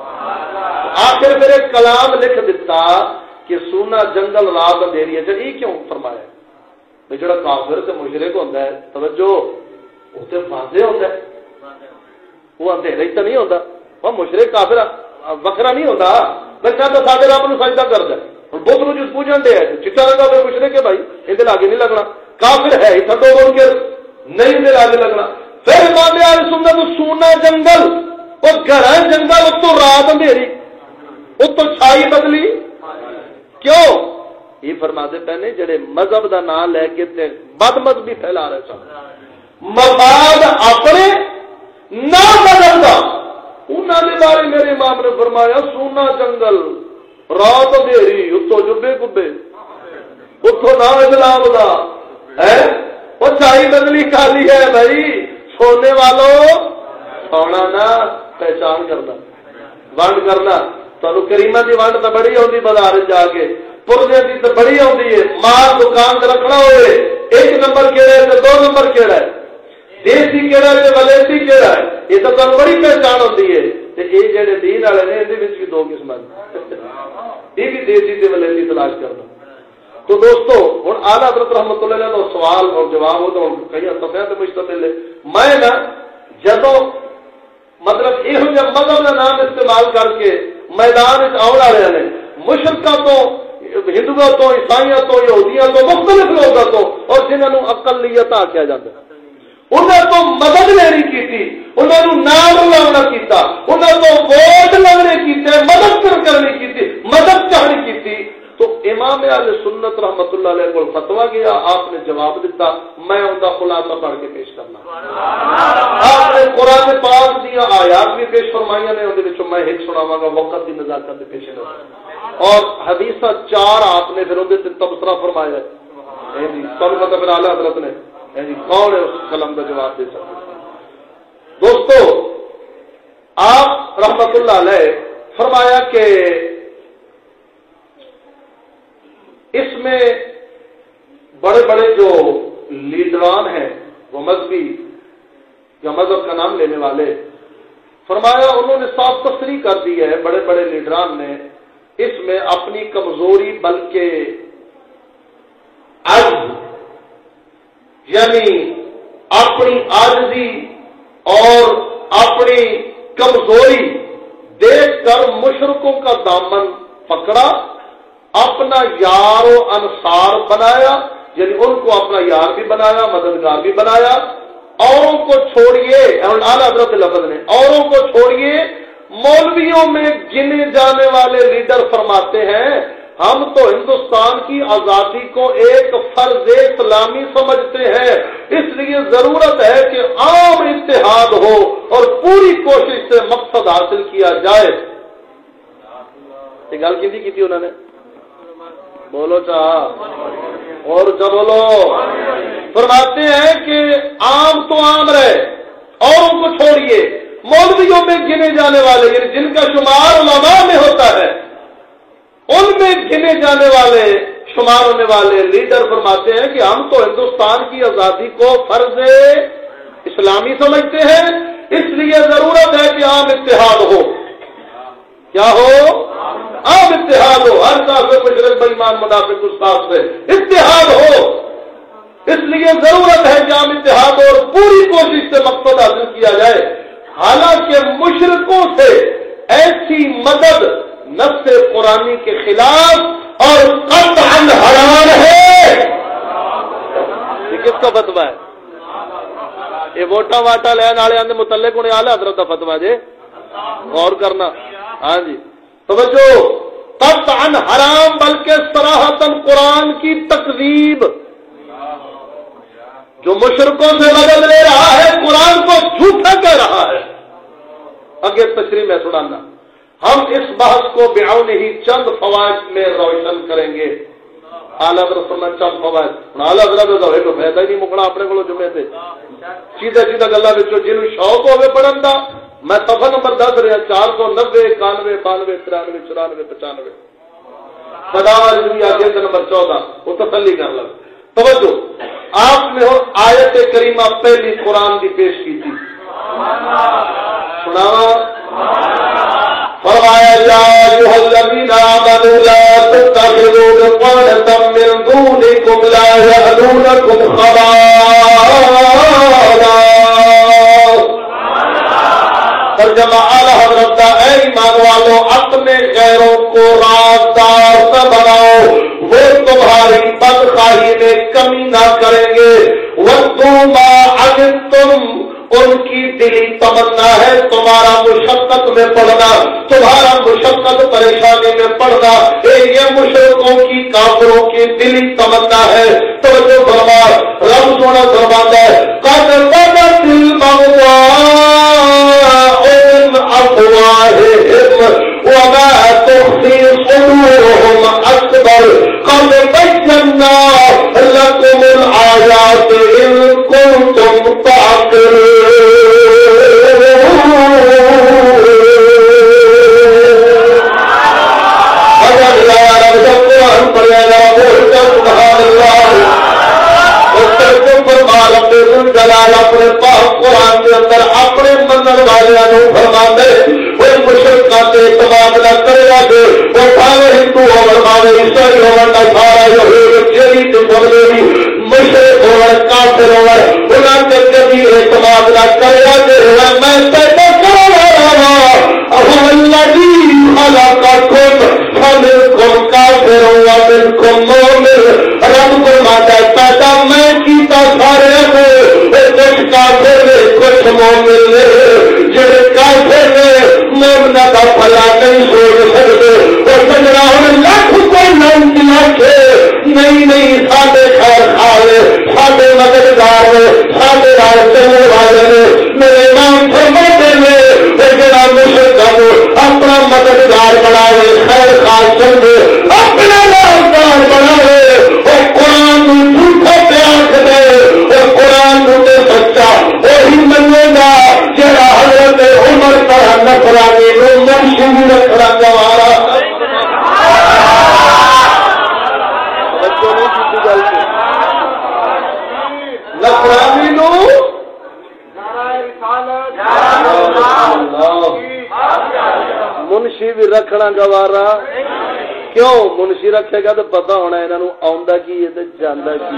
آخر پھر ایک کلام لکھ دیتا کہ سونا جنگل رات اندھیری ہے جب یہ کیوں فرمایا بھائی جڑا کافر تے مشرک ہوتا ہے توجہ وہ تو واضح ہوتا ہے وہ اندھیرا ہی تو نہیں ہوتا وہ مشرک کافر وکرا نہیں ہوتا بچہ تو سارے رب نو سجدہ کرتا ہے ہوں بت نو جس پوجن دے چٹا رنگا پھر مشرک ہے بھائی یہ آگے نہیں لگنا کافر ہے ہی تھڈو بول کے نہیں دل آگے لگنا پھر امام اہل سنت سونا جنگل وہ گھر جنگل اس تو رات اندھیری اس تو چھائی بدلی کیوں یہ فرماتے پہنے جڑے مذہب دا نام لے کے تے بد مذہبی پھیلا رہے سن مفاد اپنے نہ مذہب دا انہوں نے بارے میرے امام نے فرمایا سونا جنگل رات اندھیری اتو جبے کبے اتو نہ اسلام دا ہے وہ چائی بدلی کالی ہے بھائی سونے والوں سونا نہ پہچان کرنا ونڈ کرنا تو کریمہ دی ونڈ تو بڑی ہوتی بازار جا کے پرزے کی تو بڑی ہوتی ہے مال دکان سے رکھنا ہوئے ایک نمبر کیڑا ہے تو دو نمبر کیڑا ہے دیسی کیڑا ہے تو ولیسی کیڑا ہے یہ تو تمہیں بڑی پہچان ہوتی ہے یہ جڑے دین والے نے یہ بھی دو قسم یہ بھی دیسی سے ولیسی تلاش کرنا تو دوستو ہوں اعلیٰ حضرت رحمت اللہ علیہ تو سوال اور جواب ہو تو کئی سفید مشتمل ہے میں نا جدو مطلب یہ مذہب کا نام استعمال کر کے میدان آن والے نے مشرکاں تو ہندوؤں تو عیسائیوں تو یہودیاں تو مختلف لوگوں تو اور جنہوں اقلیت آخیا جاتا انہوں تو مدد لینی کی تھی انہوں نے نام لاؤنا کیتا انہوں تو ووٹ لگنے کیتے مدد کرنی کی تھی مدد چاہنی کی تھی تو امام اہل سنت رحمت اللہ علیہ کو فتوا گیا آپ نے جواب دیتا میں ان کا خلاصہ پڑھ کے پیش کرنا آپ نے قرآن پاک دیا آیات بھی پیش فرمائی نے اندر میں ایک سناواں گا وقت کی نزاکت کے پیش نظر اور حدیث چار آپ نے پھر اندر تبصرہ فرمایا ہے سب پتہ پھر اعلیٰ حضرت نے کون ہے اس کلام کا جواب دے سکتے دوستو آپ رحمت اللہ علیہ فرمایا کہ اس میں بڑے بڑے جو لیڈران ہیں وہ مذہبی یا مذہب کا نام لینے والے، فرمایا انہوں نے صاف تصریح کر دی ہے، بڑے بڑے لیڈران نے اس میں اپنی کمزوری بلکہ عجز یعنی اپنی عاجزی اور اپنی کمزوری دیکھ کر مشرکوں کا دامن پکڑا، اپنا یار و انصار بنایا، یعنی ان کو اپنا یار بھی بنایا، مددگار بھی بنایا، اوروں کو چھوڑیے، اعلیٰ حضرت لفظ نے اوروں کو چھوڑیے، مولویوں میں گنے جانے والے لیڈر فرماتے ہیں ہم تو ہندوستان کی آزادی کو ایک فرض اسلامی سمجھتے ہیں، اس لیے ضرورت ہے کہ عام اتحاد ہو اور پوری کوشش سے مقصد حاصل کیا جائے۔ یہ گل کی تھی انہوں نے، بولو چاہ اور جب بولو، فرماتے ہیں کہ عام تو عام رہے، اوروں کو چھوڑیے، مولویوں میں گنے جانے والے یعنی جن کا شمار علماء میں ہوتا ہے ان میں گنے جانے والے شمار ہونے والے لیڈر فرماتے ہیں کہ ہم تو ہندوستان کی آزادی کو فرض اسلامی سمجھتے ہیں، اس لیے ضرورت ہے کہ عام اتحاد ہو۔ کیا ہو؟ عام اتحاد ہو، ہر کافر مشرک بے ایمان منافق استاد سے اتحاد ہو، اس لیے ضرورت ہے کہ عام اتحاد اور پوری کوشش سے مقصد حاصل کیا جائے۔ حالانکہ مشرکوں سے ایسی مدد نص قرآنی کے خلاف اور قطعاً حرام ہے۔ یہ کس کا فتویٰ ہے؟ یہ ووٹاں واٹا لین والے اندر متعلق انہیں اعلی حضرت کا فتویٰ جی، غور کرنا۔ ہاں جی توجہ، قطعاً حرام بلکہ صراحتاً قرآن کی تکذیب، جو مشرکوں سے مدد لے رہا ہے قرآن کو جھوٹا کہہ رہا ہے۔ آگے تشریح میں سنانا، ہم اس بحث کو بعون ہی چند فوائد میں روشن کریں گے۔ اعلیٰ حضرت فرمایا چند فوائد، اعلیٰ حضرت تو ایک فائدہ ہی نہیں مکنا اپنے کو جمعے سے سیدھا سیدھا گلا بچوں جن شوق ہوئے پڑھن دا، میں صفحہ نمبر دس رہا چار سو نبے اکانوے بانوے ترانوے چورانوے پچانوے بداواز نمبر چودہ وہ تسلی کر لگ۔ توجہ، آپ نے آیت کریمہ پہلی قرآن کی پیش کی تھی، سناوا فرمایا یا ایھا الذین آمنوا لا تتخذوا بطانة من دونکم لا یألونکم خبالا۔ ترجمہ اعلیٰ حضرت کا، اے ایمان والو اپنے غیروں کو رازدار نہ بناؤ، وہ تمہاری بدخواہی میں کمی نہ کریں گے۔ وَدُّوا مَا عَنِتُّمْ، ان کی دلی تمنا ہے تمہارا مشقت میں پڑنا، تمہارا مشقت پریشانی میں پڑنا، یہ مشرکوں کی کافروں کی دلی تمنا ہے۔ توجہ فرما، رب سونا فرماتا ہے قَدْ بَدَتِ الْبَغْضَاءُ مِنْ أَفْوَاهِهِمْ وَمَا تُخْفِي صُدُورُهُمْ أَكْبَرُ قَدْ بَيَّنَّا لَكُمُ الْآيَاتِ إِن كُنتُمْ اپنے پاک قرآن کے اندر اپنے منظر والوں فرما دے وہ مشرکاں تے اعتماد نہ کرے گا، وہ بھاوے ہندو ہو بھاوے عیسائی ہو نصارا یہودی جیڑی تے بولے مشرک ہو کافر ہو انہاں تے کبھی اعتماد نہ کرے گا۔ میں پیدا کرا رہا ہوں الذی خلقکم فمنکم کافر ومنکم مومن، رب فرماتا ہے پیدا میں کیتا سارے کو، کچھ کافر نے کچھ مومن نے، جڑے کافر نے مومنہ کا بھلا نہیں سوچ سکتے، وہ سجنا ہوں لاکھ کوئی نام لاکھے نہیں نہیں ساڈے خیر خالے ساڈے مددگار نے ساڈے نال چلنے والے نے، میرے نام فرماتے نے جڑا مشرکاں نوں اپنا مددگار بناوے خیر خال سمجھے اپنا مددگار بناوے، وہ قرآن نوں جھوٹا پہ آکھ دے، وہ قرآن نوں تے سچا وہی منے گا رکھنا گوارا کیوں منشی رکھے گا تو پتا ہونا انہوں آندا کی جانا کی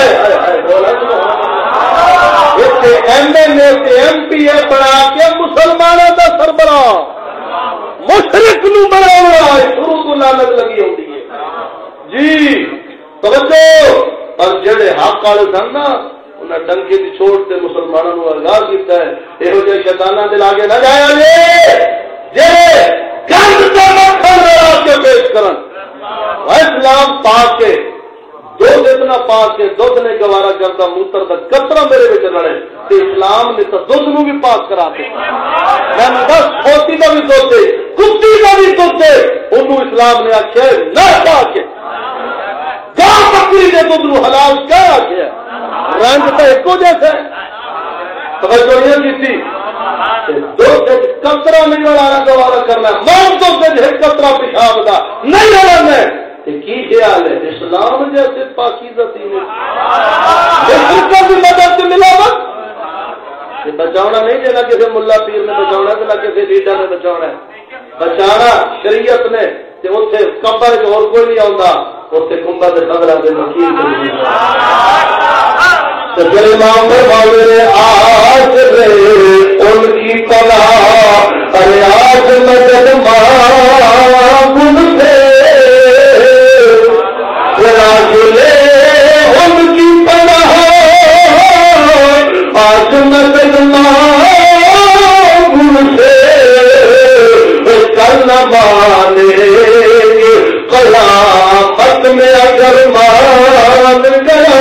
M L A M P A بنا کے مسلمانوں کا سربراہ مشرق نو بنانا شروع تو لعنت لگی ہوتی ہے جی توجہ اور جڑے حق والے سن نا انہیں ڈنکے کی چھوڑ کے مسلمانوں کو آگاہ کیتا ہے یہو جہے شیطاناں دے لاگے نہ جایا جی جی گند تے مکھن لڑا کے پیش کرن اسلام پا کے دودھ اتنا پا کے دودھ نے گوارا کرتا موتر دا قطرہ میرے وچ رڑے تے اسلام نے تو دودھ نو بھی پاک کرا دے میں بس کھوتی دا بھی دودھ دے کتی دا بھی دودھ دے انہوں اسلام نے آکھیا نہ پا کے گاں بکری دے دودھ نو حلال کیا آکھیا رنگ تو ایک جیسا ہے توجہ نہیں کی قطرہ نہیں لڑانا گوارا کرنا مان تو ایک قطرہ پیشاب دا نہیں لڑانا کی خیال ہے اسلام جیسے پاکیزہ دین کا بھی مدد ملاوٹ بچاؤنا نہیں دینا کسی ملا پیر نے بچاؤنا ہے نہ کسی لیڈر نے بچاؤنا ہے بچانا شریعت نے اتنے قبر اور کوئی نہیں آتا اتنے کنبا کے خبریں دے وکیل امام والے آج ان کی پناہ ارے آج مدد مانگ سے لے ان کی پناہ آج مدد مانگ سے کل نہ مانے قیامت میں اگر مان گیا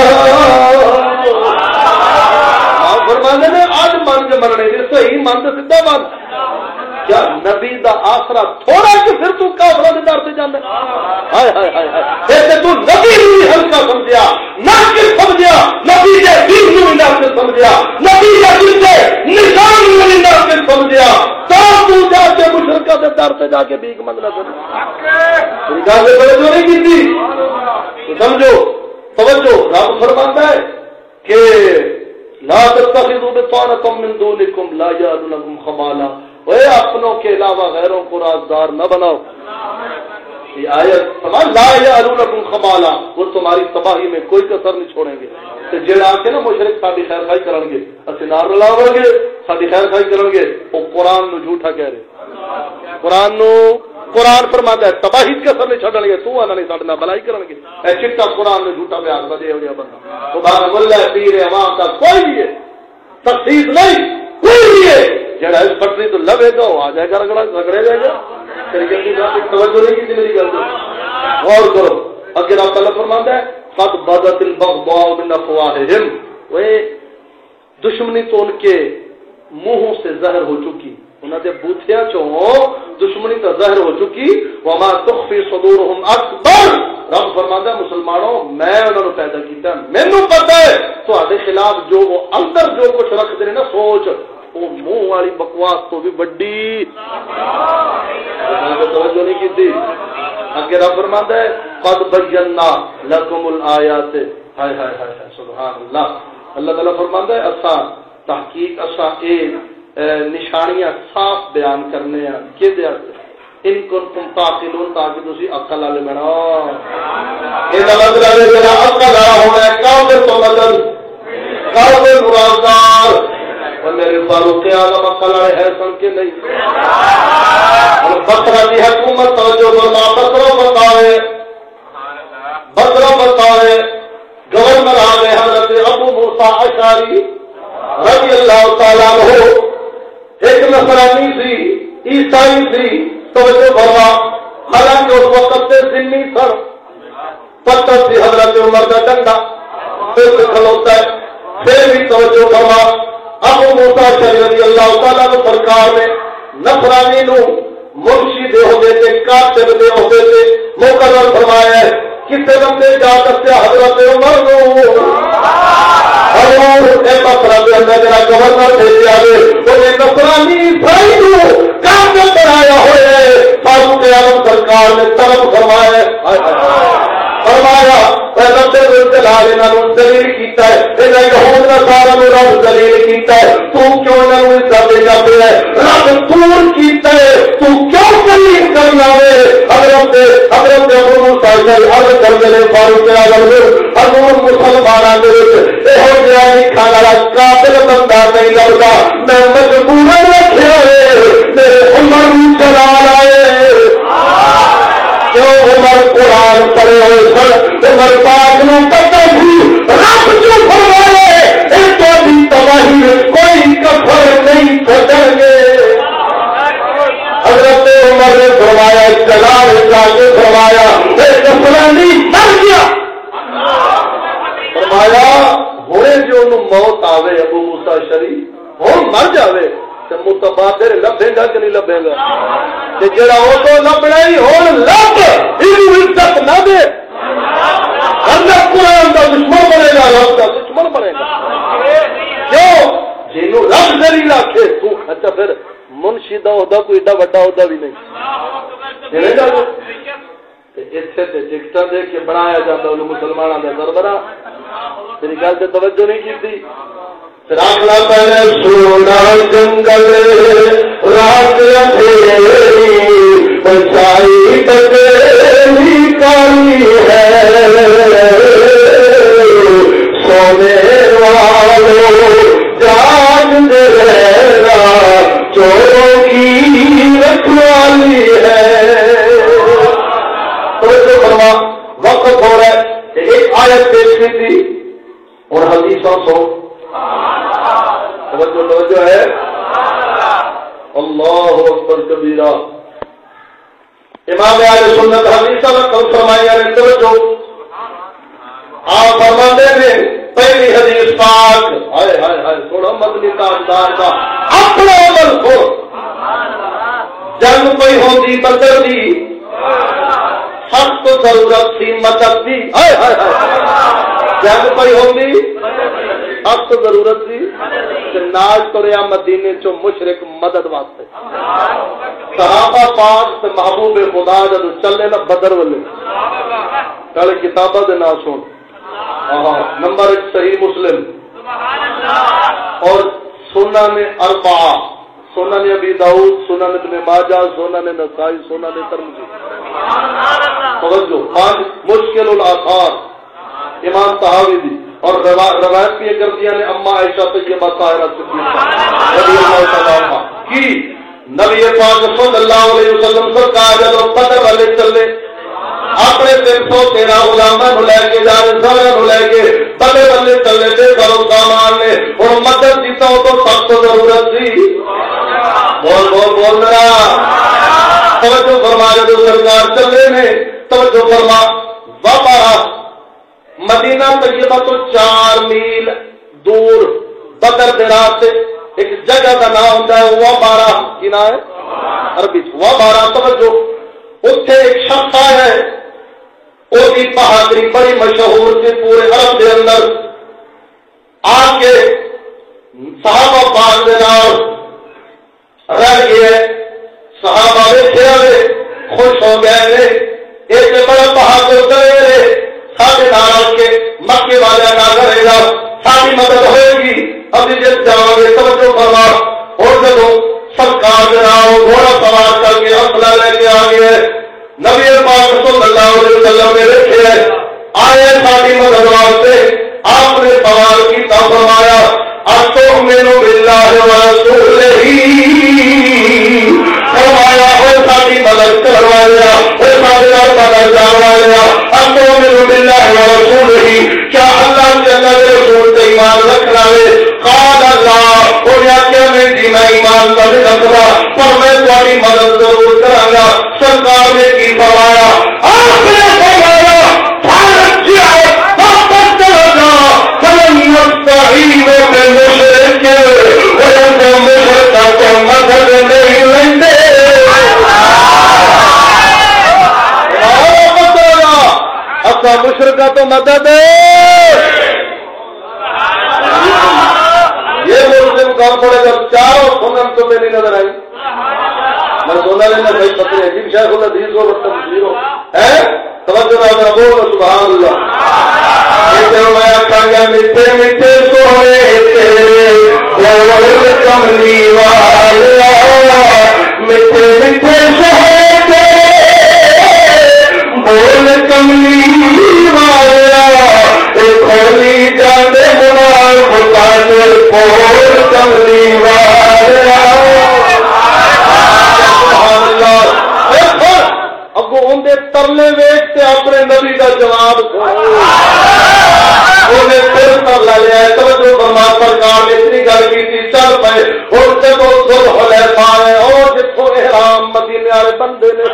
مرنے صحیح من تو سیدھا من کیا نبی دا آسرا تھوڑا کہ پھر تو کافروں کے در سے جانا ہائے ہائے ہائے ہائے تو نبی بھی ہلکا سمجھیا ناقص سمجھیا نبی کے دین کو بھی ناقص سمجھیا نبی کے دین کے نظام کو بھی ناقص سمجھیا تو تو جا کے مشرکہ کے در سے جا کے بھیک منگنا سمجھ گل سے توجہ نہیں کی تھی سمجھو توجہ رب فرماتا ہے کہ لا تتخذوا بطانة من دونكم لا يألونكم خبالا اے اپنوں کے علاوہ غیروں کو رازدار نہ بناؤ یہ آیت سمجھ لا يألونكم خبالا وہ تمہاری تباہی میں کوئی کسر نہیں چھوڑیں گے تے جڑا کے نا مشرک ساڈی خیر خائی کرن گے اسی نار لاواں گے ساڈی خیر خائی کرن گے او قرآن نو جھوٹا کہہ رہے قرآن نو قرآن فرماتا ہے تباہی کسر نہیں چھڈن گے تو انا نہیں ساڈے نال بلائی کرن گے اے چٹا قرآن نے جھوٹا بیان کر دے ہو گیا بندہ سبحان اللہ پیر عوام کا کوئی نہیں ہے تخصیص نہیں کوئی نہیں ہے جڑا اس پٹری تو لوے گا وہ آ جائے گا رگڑا رگڑے جائے گا تیری گل کی بات توجہ نہیں کی میری گل غور کرو اگر آپ اللہ فرماتا ہے قد بدت البغضاء من افواههم وہ دشمنی تو ان کے منہوں سے ظاہر ہو چکی انہوں نے بوتھیاں چوں دشمنی کا ظاہر ہو چکی وما تخفی صدورهم اکبر رب فرماتا ہے مسلمانوں میں انہوں نے پیدا کیتا مینوں پتہ ہے تواڈے خلاف جو وہ اندر جو کچھ رکھ دے نا سوچ وہ منہ والی بکواس تو بھی بڑی توجہ نہیں کی تھی اگر رب فرماتا ہے قد بینا لکم الآیات ہائے ہائے ہائے سبحان اللہ اللہ تعالیٰ فرماتا ہے اساں تحقیق اساں اے نشانیاں صاف بیان کرنے ہیں کہ دے ان کنتم تعقلون تاکہ تسی عقل والے بنو اے مطلب ہے جڑا عقل والا ہونا ہے کافر تو مدد کافر مرادار اور میرے فاروق اعظم عقل والے ہے سن کے نہیں اور بکرا کی حکومت توجہ فرما بکرا بتائے بکرا بتائے گورنر آگے حضرت ابو موسیٰ اشعری رضی اللہ تعالیٰ عنہ ایک نصرانی سی عیسائی سی توجہ فرما حالانکہ اس وقت سے سنی سر پتہ سی حضرت عمر کا ڈنڈا پھر سے کھلوتا ہے پھر بھی توجہ فرما ابو موسیٰ اشعری رضی اللہ تعالیٰ عنہ سرکار نے نصرانی نو مرشی دے ہوتے تھے کاتب دے ہوتے تھے مقرر فرمایا ہے کسے بندے جا کرتے حضرت عمر نو حضور اے مسئلہ دے اندر جڑا گورنر بھیجیا ہے وہ نصرانی بھائی نو کاتب بنایا ہوئے ہے فاروق اعظم سرکار نے طلب فرمایا ہے فرمایا رب الجلال انہاں نو ذلیل کیتا ہے انہاں یہود نصارا نو رب ذلیل کیتا ہے تو کیوں انہاں نو عزت دے جاتے ہے رب دور کیتا ہے تو کیوں ذلیل کر کرنا ہے حضرت حضرت ابو موسیٰ اشعری عرض کرتے ہیں فاروق اعظم نے حضور مسلمانوں دے وچ ایہو جہا لکھن والا قابل بندہ نہیں لگدا میں مجبور رکھیا ہے میرے عمر جلال آئے کیوں عمر قرآن پڑھے ہوئے سن عمر پاک نے پتہ سی رب جو فرمائے اس کو بھی تباہی میں کوئی کفر نہیں چھوڑیں گے حضرت عمر نے فرمایا جلال جا کے فرمایا ایک فلانی مر گیا فرمایا ہوئے جو انہوں موت آوے ابو موسیٰ اشعری ہوں مر جاوے تو متبادر لبھے گا کہ نہیں لبھے گا کہ جڑا ہو تو لبنا ہی ہوں لب انہوں عزت نہ دے اللہ قرآن کا دشمن بنے گا رب کا دشمن بنے گا کیوں جنہوں رب ذریعہ رکھے تو اچھا پھر منشی دا ہوتا کوئی ایڈا وڈا ہوتا بھی نہیں اتنے ٹکٹاں دے کے بنایا جاتا انہوں مسلمانوں کا سربراہ تیری گل سے توجہ نہیں کی راکلا پہلے سونا جنگل رات اندھیری بچائی تکیلی کالی ہے سونے والوں جاگ دے رہنا چوروں کی رکھوالی ہے تو فرما وقت ہو رہا ہے ایک آیت پیش کی تھی اور حدیثوں سو توجہ توجہ ہے اللہ اکبر کبیرہ امام اہل سنت حدیثہ میں کل فرمایا ہے توجہ آپ فرماتے ہیں پہلی حدیث پاک ہائے ہائے ہائے تھوڑا مدنی تاجدار کا اپنا عمل ہو جنگ کوئی ہوتی بدر دی سخت ضرورت تھی مدد دی ہائے ہائے ہائے جنگ کوئی ہوتی سخت ضرورت تھی ناج تریا مدینے چو مشرک مدد واسطے صحابہ پاک سے محبوب خدا جب چلے نا بدر والے کل کتابہ دے نا سن نمبر ایک صحیح مسلم اور سنن اربعہ سنن ابی داؤد سنن ابن ماجہ سنن نسائی سنن ترمذی توجہ پانچ مشکل الاثار امام طحاوی دی اور روایت بھی کر دیا نے اما عائشہ طیبہ طاہرہ صدیقہ رضی اللہ تعالی عنہ کی نبی پاک صلی اللہ علیہ وسلم سرکار جب بدر والے چلے اپنے تین سو تیرہ غلاموں لے کے جا رہے سارے لے کے بدر والے چلے تھے کرو سامان نے اور مدد دیتا ہو تو سخت ضرورت تھی بول بول بول رہا توجہ فرما جو سرکار چلے نے توجہ فرما وبارہ مدینہ طیبہ تو چار میل دور بدر دے راستے ایک جگہ کا نام ہوتا ہے وہ بارہ کی نام ہے عربی وہ بارہ توجہ اتنے ایک شخص ہے وہ بھی بہادری بڑی مشہور تھی پورے عرب کے اندر آ کے صحابہ پاک دے نال رہ گئے صحابہ ویکھے خوش ہو گئے ایک بڑا بہادر کرے سارے نال کے مکے والے نہ کرے گا ساری مدد ہوئے گی ابھی جب جاؤ گے توجہ فرما اور جب سرکار گھوڑا سوار کر کے حوصلہ لے کے آ گئے نبی پاک صلی اللہ علیہ وسلم نے رکھے آئے ساری مدد واسطے آپ نے سوال کیا فرمایا اتؤمن باللہ ورسولہ فرمایا وہ ساری مدد کروایا وہ سارے مدد کروایا اتؤمن باللہ ورسولہ کیا اللہ کے اللہ کے رسول سے ایمان رکھنا ہے قال اللہ اور یا کیا میں دینا ایمان کا بھی رکھنا پر میں تمہاری مدد ضرور کروں گا سرکار نے کی فرمایا آپ نے فرمایا بھارت جی آئے واپس چلا جا فلن یستعین بالمشرک ویسے مشرکہ کو مدد نہیں لیندے اچھا مشرکہ تو مدد یہ مسلم کون پڑے گا چاروں سنن تو میری نظر آئی میں سونا لینا بھائی پتہ ہے جن شیخ الحدیث ہو مطلب تفسیر ہو ہے توجہ نہ بولو سبحان اللہ یہ تو میں کہا گیا میٹھے میٹھے سونے تیرے بول کملی والا میٹھے میٹھے سونے تیرے پھول کملی والا کھولی جانے منال مکان پھول کملی والا اگو اندر ترلے ویچ کے اپنے نبی کا جواب انہیں پھر ترلا لیا توجہ فرما سرکار نے اتنی گل کی تھی چل پے اور جب ذل حلیفہ ہے اور جتوں احرام مدینے والے بندے نے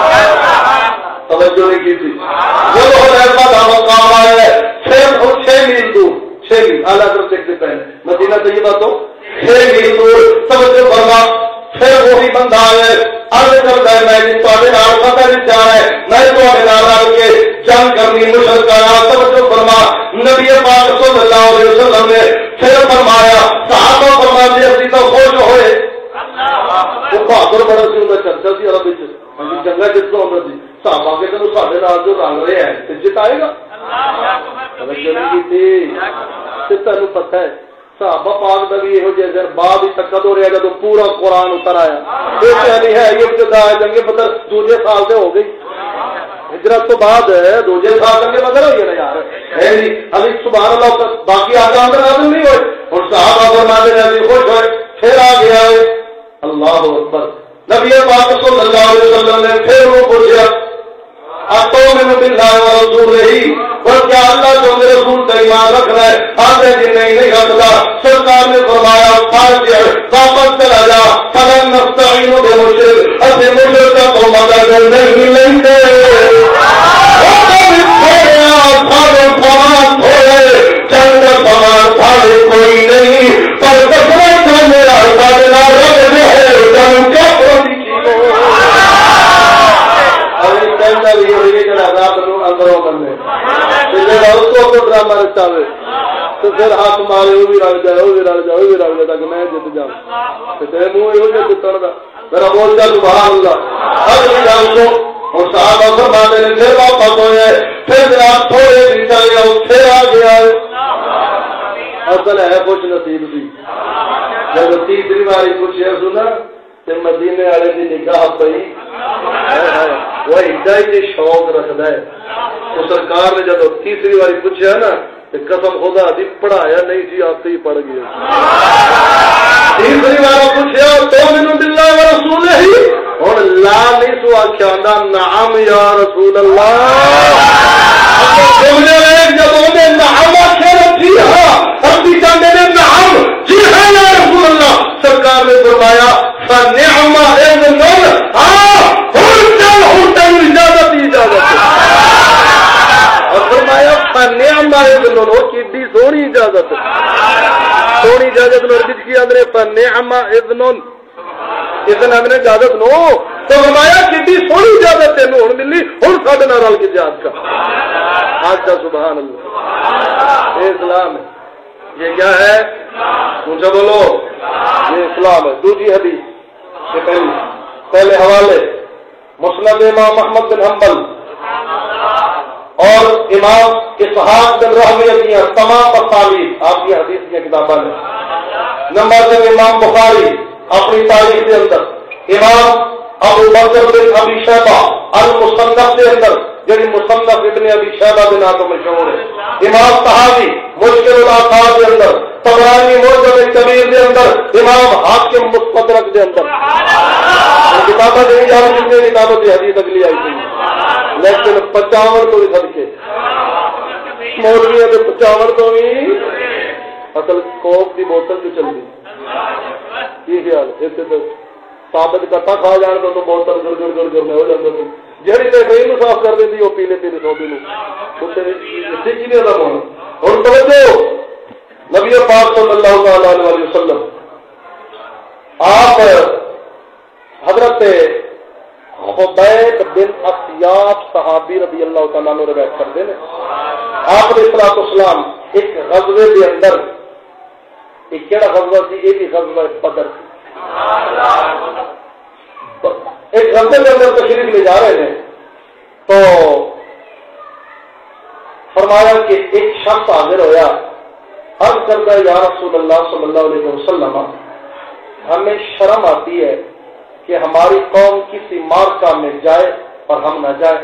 توجہ نہیں کی تھی ذل حلیفہ کا مقام آیا ہے چھ اور چھ میل دور چھ میل اعلیٰ کر دیکھتے پہلے مدینہ طیبہ تو چھ میل دور توجہ فرما پھر وہی بندہ ہے عرض کرتا ہے میں جی تھوڑے نال پتہ نہیں جا رہا ہے میں تھوڑے نال آ کے جنگ کرنی مشرکانہ توجہ فرما نبی پاک صلی اللہ علیہ وسلم نے پھر فرمایا صحابہ فرماتے اسی تو خوش ہوئے وہ بہادر بڑا سی انہیں چرچا سی عرب جنگا جتنا ہوتا سی صحابہ کے تینوں سارے نال جو رنگ رہے ہیں جتائے گا تینوں پتہ ہے صحابہ پاک کا بھی یہ دن بعد ہی تکت ہو رہا جب پورا قرآن اتر آیا یہ ہے یہ ابتدا ہے جنگ بدر دوسرے سال سے ہو گئی ہجرت تو بعد دوسرے سال جنگ بدر ہوئی ہے نا یار ہے نہیں ابھی سبحان اللہ باقی آکام نازل نہیں ہوئے اور صحابہ فرماتے ہیں ابھی خوش ہوئے پھر آ گیا ہے اللہ اکبر نبی پاک صلی اللہ علیہ وسلم نے پھر وہ پوچھا آپ تو میں باللہ و رسول رہی اور کیا اللہ جو میرے رسول کا ایمان رکھ رہا ہے آگے جن نہیں نہیں رکھتا سرکار نے فرمایا فارغ واپس چلا جا فلن نستعین بمشرک اپنے مشرک کو مدد نہیں لیتے چند سامان پھاڑے کوئی نہیں پر کثرت کا میرا سادنا رب ہے جنگ کا ڈرامہ رچا تو پھر ہاتھ مارے وہ بھی رل جائے وہ بھی رل جائے وہ بھی رل جائے تاکہ میں جت جاؤں تیرے منہ یہ جتن کا میرا بول جا سبحان اللہ اگلی گل کو اور صحابہ فرماتے ہیں پھر واپس ہوئے پھر جناب تھوڑے دن چل گیا پھر آ گیا اصل ہے کچھ نصیب سی جب تیسری باری پوچھے سنا تو مدینے والے کی نگاہ پئی وہ ہدایت شوق رکھتا ہے تو سرکار نے جب تیسری باری پوچھا نا تو قسم خدا دی پڑھایا نہیں سی آپ سے ہی پڑھ گیا تیسری بار پوچھا تو مینوں باللہ و رسول ہی اور لا نہیں سو آخیا نعم یا رسول اللہ جب انہیں نعم آخیا جی ہاں ابھی کہتے ہیں نعم جی ہاں یا رسول اللہ سرکار نے فرمایا فنعم اذن ہاں ہوٹل ہوٹل اجازت اجازت اور فرمایا فنعم اذن وہ کیڈی سونی اجازت سونی اجازت نو عربی کی اندر فنعم اذن اذن ہم نے اجازت نو تو فرمایا کیڈی سونی اجازت تینوں ہن ملی ہن ساڈے نال رل کے جہاد کا آج کا سبحان اللہ یہ اسلام ہے یہ کیا ہے اونچا بولو یہ اسلام ہے دوسری حدیث یہ پہلی پہلے حوالے مسند امام احمد بن حنبل اور امام اسحاق بن راہویہ کی تمام تصانیف آپ کی حدیث کی کتابیں ہیں نمبر دو امام بخاری اپنی تاریخ کے اندر امام ابو بکر بن ابی شیبہ المصنف کے اندر یعنی مصنف ابن ابی شیبہ کے نام مشہور ہے امام طحاوی مشکل الاثار کے اندر طبرانی معجم کبیر کے اندر امام حاکم مستدرک کے اندر کتابیں نہیں جا رہی جتنی کتابوں کی حدیث اگلی آئی تھی لیکن پچاون کو بھی سدکے مولویوں کے پچاون کو بھی اصل کوک کی بوتل بھی چل گئی یہ خیال اس ثابت کٹا کھا جان تو تو بوتل گڑ گڑ گڑ گڑ میں ہو جاتا تھی جہی تے کہیں صاف کر دیتی وہ پیلے پیلے سوبی نو اور توجہ نبی پاک صلی اللہ علیہ وسلم آپ حضرت خبیب بن اسیاب صحابی رضی اللہ تعالیٰ عنہ روایت کرتے ہیں آپ علیہ الصلوۃ والسلام ایک غزوے کے اندر ایک کیڑا غزوہ سی یہ بھی غزوہ بدر سی ایک غزوے کے اندر تشریف لے جا رہے ہیں تو فرمایا کہ ایک شخص حاضر ہویا عرض کرتا ہے یا رسول اللہ صلی اللہ علیہ وسلم ہمیں شرم آتی ہے کہ ہماری قوم کسی مارکا میں جائے اور ہم نہ جائیں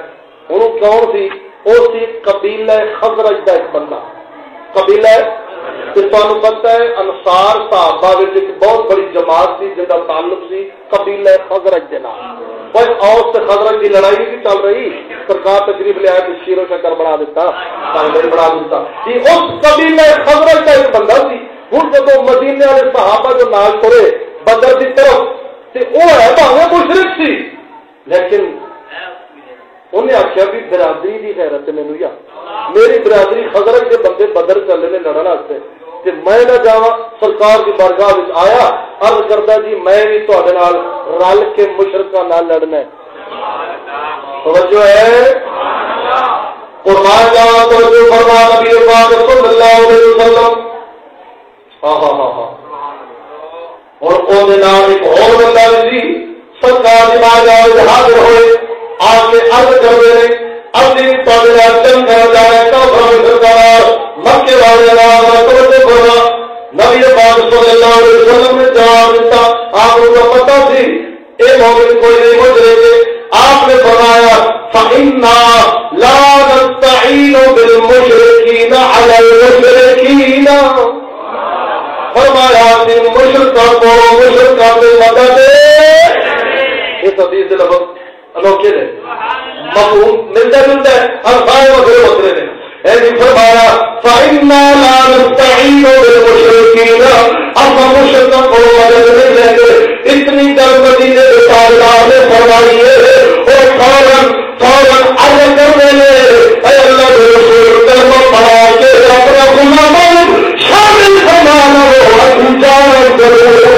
انہوں کون سی؟ وہ سی قبیلہ خزرج کا ایک بندہ. قبیلہ تمہیں پتا ہے انصار صحابہ ایک بہت بڑی جماعت سی جن کا تعلق سی قبیلہ خزرج کے نام. بس اوس سے خزرج کی لڑائی نہیں چل رہی، سرکار تشریف لے آئے تو شیر و شکر بنا دیتا بنا دیتا اس قبیلہ خزرج کا ایک بندہ سی. ہوں جب مدینے والے صحابہ جو نال ترے بدر کی طرف وہ ہے بھاوے مشرک سی، لیکن انہیں آخیا بھی برادری کی غیرت مینو یا میری برادری خزرج کے بندے بدر چلے نے لڑن واسطے کہ میں نہ جاواں. سرکار کی بارگاہ وچ آیا عرض کردا جی میں بھی تہاڈے نال رل کے مشرکاں نال لڑنا ہے. توجہ ہے قربان جاواں توجہ فرما نبی پاک صلی اللہ علیہ وسلم. ہاں ہاں ہاں ہاں اور او دے نال ایک اور بندہ سی سرکار کی بارگاہ وچ حاضر ہوئے آ کے عرض کرتے ہیں ابھی تھوڑے چند کر جانا سرکار مکے والے بولا. نبی پاک صلی اللہ علیہ وسلم نے جواب دیتا. آپ کو پتا سی یہ مومن کوئی نہیں گزرے گے. آپ نے فرمایا فإنا لا نستعين بالمشركين على المشركين. فرمایا کہ مشرکوں کو مشرکوں کی مدد اس حدیث سے لفظ انوکھے نے مفہوم ملتا جلتا ہے الفاظ وغیرہ وغیرہ نے. ایسی فرمایا فإنا لا نستعين بالمشركين. ہم مشرکوں کو مدد نہیں لیں گے. اتنی در مدینے کے تاجدار نے فرمائی ہے اور فوراً فوراً عرض کرنے لے اے اللہ کے رسول کلمہ پڑھا کے اپنا غلاموں شامل فرمانا ہو اجازت کرو.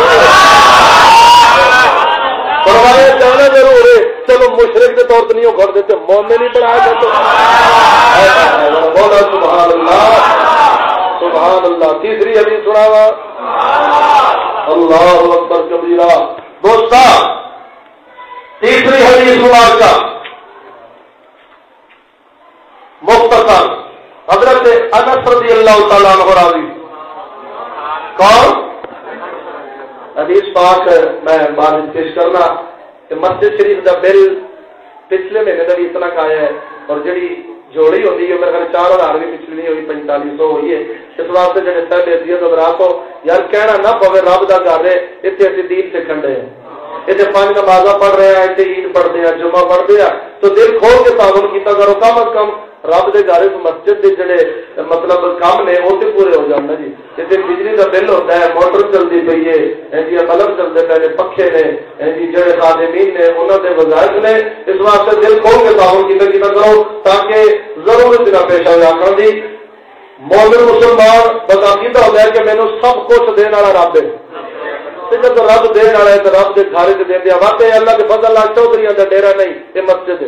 فرمایا جانا ضرور ہے. چلو مشرک کے طور پر نہیں کر دیتے مومن نہیں بنایا جاتے. بولا سبحان اللہ سبحان اللہ. تیسری حدیث سناوا اللہ اکبر کبیرہ. دوستا تیسری حدیث مبارکہ مختصر حضرت انس رضی اللہ تعالیٰ عنہ راوی. کون حدیث پاک میں بعد پیش کرنا کہ مسجد شریف کا بل پچھلے مہینے کا بھی اتنا کا ہے اور جڑی جوڑی ہوتی ہے میرے خیال چار ہزار بھی پچھلی نہیں ہوئی پینتالیس سو ہوئی ہے. اس واسطے جڑے سہلے دیت برات ہو یار کہنا نہ پوے رب کا گھر ہے اتنے اسی دین سیکھن ڈے ہیں اتنے پانچ نمازاں پڑھ رہے ہیں اتنے عید پڑھتے ہیں جمعہ پڑھتے ہیں تو دل کھول کے تعاون کیتا کرو. کم از کم رب دے گھر مسجد کے جڑے مطلب کام نے وہ تو پورے ہو جانا جی. اتنے بجلی کا بل ہوتا ہے موٹر چلتی پی ہے جی بلب چلتے پے پکھے نے جی جڑے خادمین نے انہوں نے وظائف نے. اس واسطے دل کھول کے تعاون کیتا کیتا کرو تاکہ ضرورت نہ پیش آئے. آخر دی مومن مسلمان بتعقیدہ ہوتا ہے کہ مینو سب کچھ دینے والا رب ہے. جب رب دین والا ہے تو رب کے گھر سے دے دیا. واقعی اللہ کے فضل اللہ چودھریاں کا ڈیرا نہیں یہ مسجد ہے.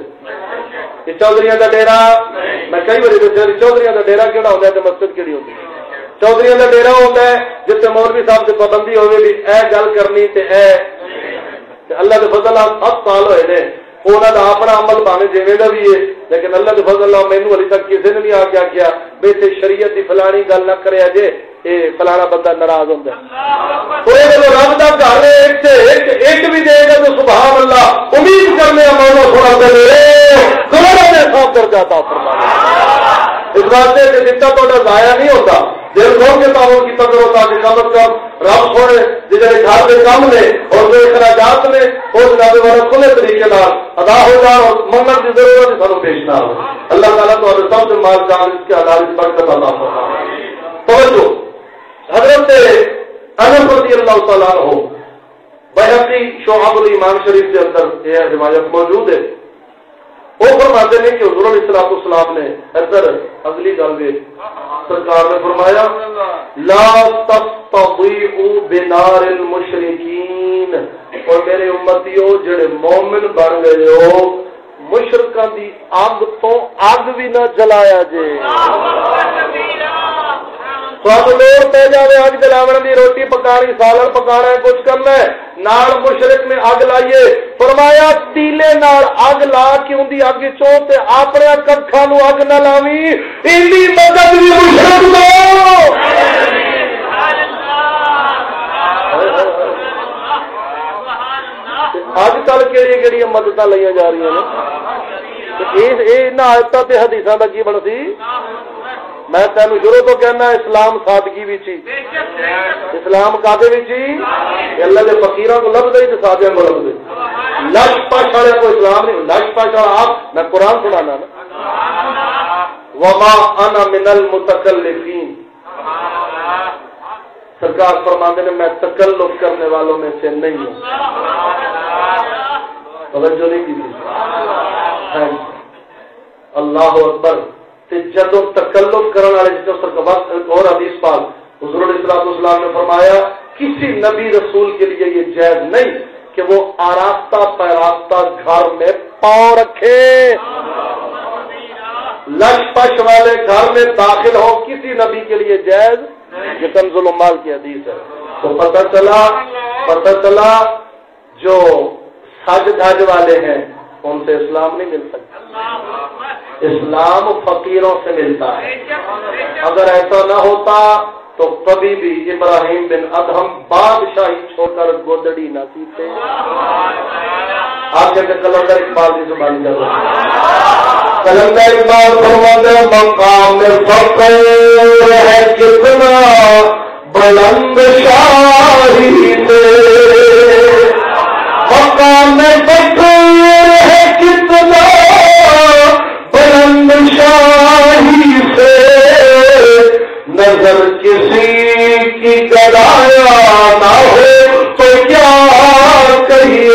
یہ چودھریاں کا ڈیرا میں کئی بار دسیا چودھریاں کا ڈیرا کہڑا ہوتا ہے تو مسجد کہڑی ہوتی ہے. چودھریاں کا ڈیرا ہوتا ہے جس سے مولوی صاحب سے پابندی ہوگی بھی اے گل کرنی تے اے اللہ کے فضل اللہ سات سال ہوئے نے انہوں کا اپنا عمل پاوے جیویں دا بھی ہے لیکن اللہ کے فضل اللہ مینوں ہلی تک کسی نے نہیں آ کیا کیا بے تے شریعت کی فلانی گل نہ کرے جے یہ فلانا بندہ ناراض ہوتا ہے. رب کا گھر ایک سے ایک ایک بھی دے گا تو سبحان اللہ امید کرنے مولا تھوڑا کروڑوں میں صاف کر جاتا فرمایا. اس واسطے کہ جتنا تو ضائع نہیں ہوتا دل کھول کے تعاون کیتا کرو تاکہ کم از کم رب سونے جہاں گھر کے کام نے اور جو اخراجات نے وہ جناب والا کھلے طریقے ادا ہو جان اور منگل کی ضرورت سانو پیش نہ ہو. اللہ تعالیٰ تو سب سے مال جان اس کے آدھار برکت عطا فرمائے. توجہ حضرت انس رضی اللہ تعالیٰ عنہ بیہقی شعب الایمان شریف کے اندر یہ روایت موجود ہے. وہ فرماتے ہیں کہ حضور علیہ السلام نے ادھر اگلی گل میں سرکار نے فرمایا لا تستضيئوا بنار المشرکین. اور میرے امتیو جڑے مومن بن گئے ہو مشرکاں دی اگ تو اگ بھی نہ جلایا جے. لوڑ پہ جائے اگ جلاو کی روٹی پکانی سالن پکانا ہے کچھ کرنا ہے نال مشرک میں اگ لائیے. فرمایا تیلے نال اگ لا کے ان کی اگ چو تے اپنے ککھاں نو اگ نہ لاوی ایندی مدد بھی مشرک دو. اج کل کہڑی کہڑی مدد لیا جا رہی ہیں آیتوں تے حدیثاں دا کی بن سی میں تینوں شروع تو کہنا اسلام سادگی وچ اسلام کادے وچ اللہ دے فقیراں کو لبدے تے سادیاں کو لبدے لش پش والے کو اسلام نہیں لش پش والا آپ میں قرآن سنانا نا وما انا من المتکلفین سرکار فرماتے ہیں میں تکلف کرنے والوں میں سے نہیں ہوں توجہ نہیں کی اللہ اکبر جدو تکلف کرنے والے اور حدیث پاک حضور علیہ الصلوۃ والسلام نے فرمایا کسی نبی رسول کے لیے یہ جائز نہیں کہ وہ آراستہ پیراستہ گھر میں پاؤں رکھے لش پش والے گھر میں داخل ہو کسی نبی کے لیے جائز یہ کنز العمال کی حدیث ہے تو پتہ چلا پتہ چلا جو سج دھج والے ہیں ان سے اسلام نہیں مل سکتا اسلام فقیروں سے ملتا ہے اگر ایسا نہ ہوتا تو کبھی بھی ابراہیم بن ادہم بادشاہی چھوڑ کر گودڑی نہ سیتے آپ کے کلندر اقبال کی زبان کر کلندر اقبال فرماتے مقام فقیر ہے کتنا بلند شاہی سے مقام فقیر ہے کتنا بلند شاہی سے نظر کسی کی گرایا نہ ہو تو کیا کہیے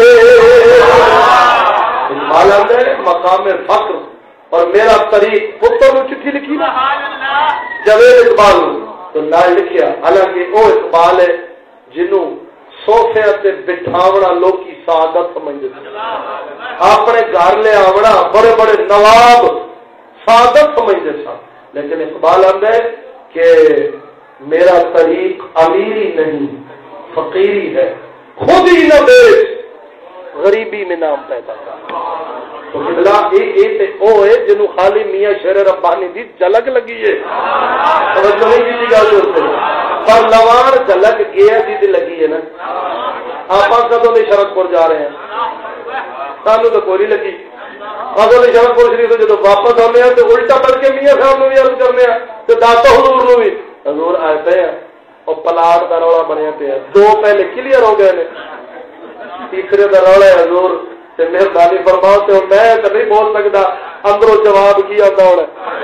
مقام فخر اور میرا طریق پتر نے چٹھی لکھی نا جاوید اقبال تو نہ لکھیا حالانکہ وہ اقبال ہے جنوں سوفے تے بٹھاونا لوکی سعادت سمجھتے اپنے گھر لے آونا بڑے بڑے نواب سعادت سمجھتے سن لیکن اقبال آتا ہے کہ میرا طریق امیری نہیں فقیری ہے خود ہی نہ بیچ غریبی میں نام پیدا کر تو بلا اے اے تے او ہے جنوں خالی میاں شیر ربانی دی جھلک لگی ہے توجہ نہیں کیتی گل تے پر لوان جھلک گیا دی تے لگی ہے نا آپا کدوں دے شرک پور جا رہے ہیں سانو تو کوئی نہیں لگی کدوں دے شرک پور شریف جدو واپس آنے ہیں تو الٹا پڑھ کے میاں صاحب نو بھی عرض کرنے ہیں تے داتا حضور نو بھی حضور آئے پے ہیں اور پلاٹ دا رولا بنیا پیا دو پہلے کلیئر ہو گئے نے تیسرے دا رولا ہے حضور مہربانی فرماؤ تو میں تو نہیں بول سکتا اندروں جواب کی آتا ہونا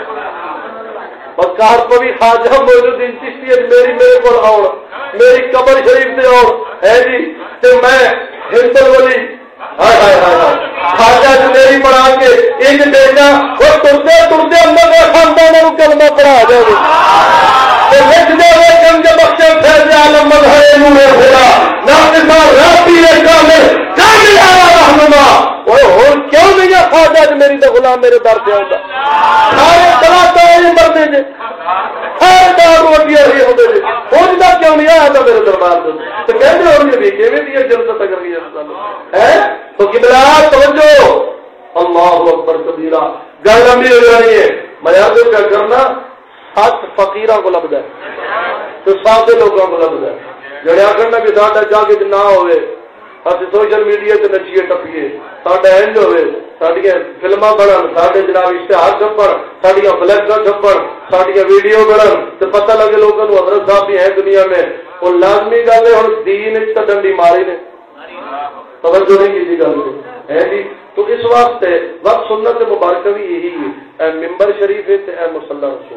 بس کار کو بھی خواجہ موجود چشتی ہے میری میرے کو آؤ میری قبر شریف سے آؤ ہے جی تو میں ہندل ولی ہائے ہائے ہائے ہائے خواجہ سے میری پڑھا کے ایک بیٹا وہ ترتے ترتے اندر کا خاندان کلمہ پڑھا جائے گا لکھ دے ہوئے کنج بخشے فیض عالم مظہر نور خدا ناقصہ رابطی کامل کامل آیا رہنما وہ کیوں نہیں ہے خواجہ میری تو غلام میرے در پہ آؤں گا سارے کلاتا ہے مرنے جے سارے دار روٹی رہی ہوتے جے پہنچتا کیوں نہیں آیا تھا میرے دربار سے تو کہتے ہو رہی ہے کہ میں بھی یہ جلسہ تک رہی ہے تو قبلہ توجہ اللہ اکبر کبیرہ گل لمبی ہو رہی ہے میں آپ کیا کرنا سات فقیروں کو لبدا ہے تو سادے لوگوں کو لبدا ہے جڑے آخر کہ ساڈا جاگ نہ ہوئے اسی سوشل میڈیا تے نچیے ٹپیے ساڈا انج ہوئے ساڈیاں فلماں بنن ساڈے جناب اشتہار چھپن ساڈیاں فلیکساں چھپن ساڈیاں ویڈیو بنن تے پتہ لگے لوگوں کو حضرت صاحب بھی ہیں دنیا میں وہ لازمی گل ہے ہن دین وچ تے ڈنڈی ماری نے توجہ نہیں کیتی گل ہے جی تو اس واسطے وقت سنت مبارکہ بھی یہی ہے اے منبر شریف ہے تے اے مصلی رسول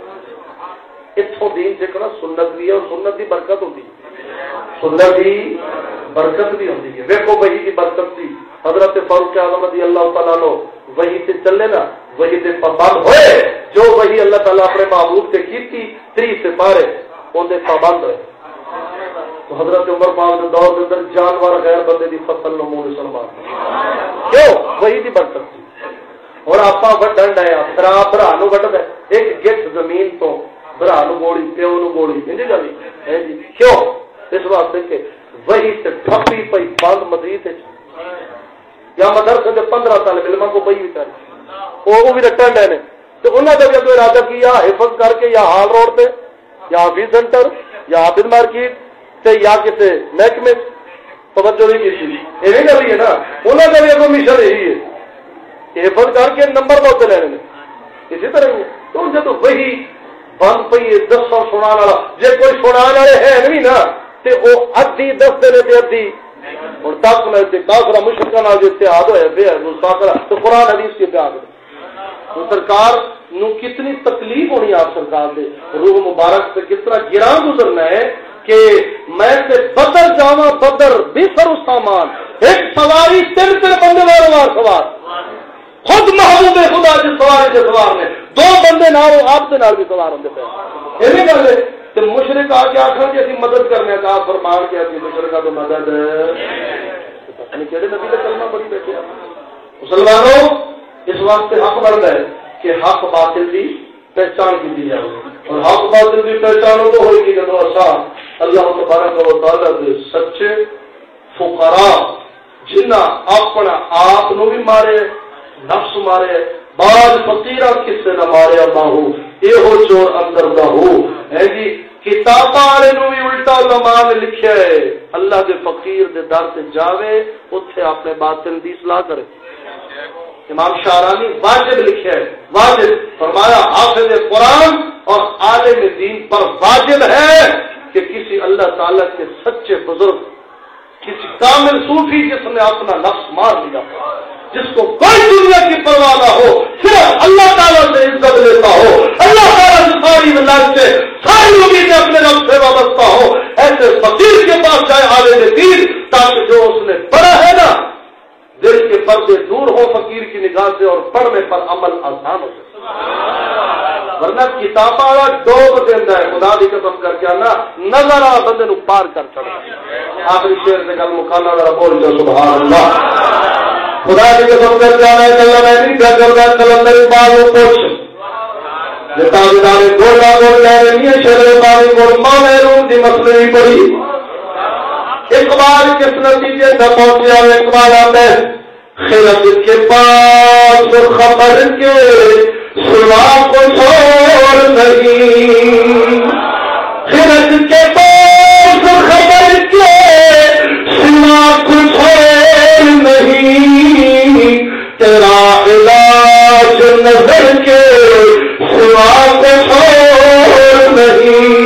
اتوں دین سیکھنا سنت بھی ہے اور سنت کی برکت ہوتی ہے سنت کی برکت بھی ہوتی ہے ویکو وہی کی برکت تھی حضرت فاروق اعظم رضی اللہ تعالیٰ عنہ وہی سے چلے نا وہی سے پابند ہوئے جو وہی اللہ تعالیٰ اپنے محبوب سے کی تھی تری سے پارے اندر پابند ہوئے تو حضرت عمر پاک کے دور کے اندر جانور غیر بندے دی فصل نمون سلمان کیوں وہی کی برکت تھی اور آپ وڈن ڈایا پھر آپ برا نو وڈ دے ایک گٹ زمین تو برا نو گوڑی پیو نو گوڑی انجی گلی ہے جی کیوں اس واسطے کہ وہی سے ٹھپی پئی بند مزید ہے یا مدرسے دے پندرہ سال علماء کو پئی بیچاری وہ بھی رٹن ڈے نے تو انہوں نے جب ارادہ کیا حفظ کر کے یا ہال روڈ پہ یا حافظ سینٹر یا حافظ مارکیٹ سے یا کسی محکمے توجہ نہیں کی تھی یہ نہیں کری ہے نا انہوں نے بھی اگو مشن یہی ہے حفظ کر کے نمبر بہت لینے اسی طرح ہی تو جب وہی بند پی دس سو سنا والا جی کوئی سنا والے ہے نہیں نا تو وہ ادھی دس دے ادھی ہوں تک میں کافر مشرکوں جو اتحاد ہوئے بے گستاخ تو قرآن حدیث کے اتحاد تو سرکار نو کتنی تکلیف ہونی آپ سرکار دے روح مبارک سے کس طرح گراں گزرنا ہے کہ میں سے بدر جاواں بدر بھی سر سامان ایک سواری تین تین بندے وار وار سوار خود محبوب خدا جس سواری کے سوار نے دو بندے نہ وہ آپ سے نال بھی سوار ہوتے پے یہ گل ہے تو مشرک آ کے آخر کہ اسی مدد کرنے کا فرمان کے اسی مشرکہ تو مدد پتہ نہیں کہڑے نبی کا کلمہ پڑھی بیٹھے مسلمانوں اس واسطے حق بنتا ہے کہ حق باطل کی پہچان کی دی جائے اور حق باطل کی پہچان تو ہوئے گی جب اصا اللہ تبارک و تعالیٰ کے سچے فقراء جنہ اپنا آپ نو بھی مارے نفس مارے بعض فقیرہ کس سے نہ مارے اللہ ہو یہ ہو چور اندر نہ ہو ہے جی کتاباں والے نو بھی الٹا علماء نے لکھیا ہے اللہ کے فقیر دے در سے جاوے اتھے اپنے باطن دی اصلاح کرے امام شارانی واجب لکھے ہے واجب فرمایا حافظ قرآن اور عالم دین پر واجب ہے کہ کسی اللہ تعالیٰ کے سچے بزرگ کسی کامل صوفی جس نے اپنا نفس مار لیا جس کو کوئی دنیا کی پرواہ نہ ہو صرف اللہ تعالیٰ سے عزت لیتا ہو اللہ تعالیٰ سے ساری ولایت سے ساری امیدیں اپنے رب سے وابستہ ہو ایسے فقیر کے پاس جائے عالم دین تاکہ جو اس نے پڑھا ہے نا دل کے پردے دور ہو فقیر کی نگاہ سے اور پڑھنے پر عمل آسان ہو سکے ورنہ کتاب والا ڈوب دینا ہے خدا کی قسم کر کے نا نظر آ بندے نو پار کر چڑھا آخری شیر سے گل مکانا ذرا بول جو سبحان اللہ خدا کی قسم کر کے آنا ہے کلم ہے نہیں کیا کر رہا ہے کلندر اقبال کو پوچھ جتا بدارے گوڑا گوڑ کہہ رہی ہے شیر باری گوڑ مانے روم دی مسئلہ پڑی اقبال کس نتیجے تک پہنچیا اقبال آتا ہے خلق کے پاس خبر کے سوا کچھ اور نہیں خلق کے پاس خبر کے سوا کچھ اور نہیں تیرا علاج نظر کے سوا کچھ اور نہیں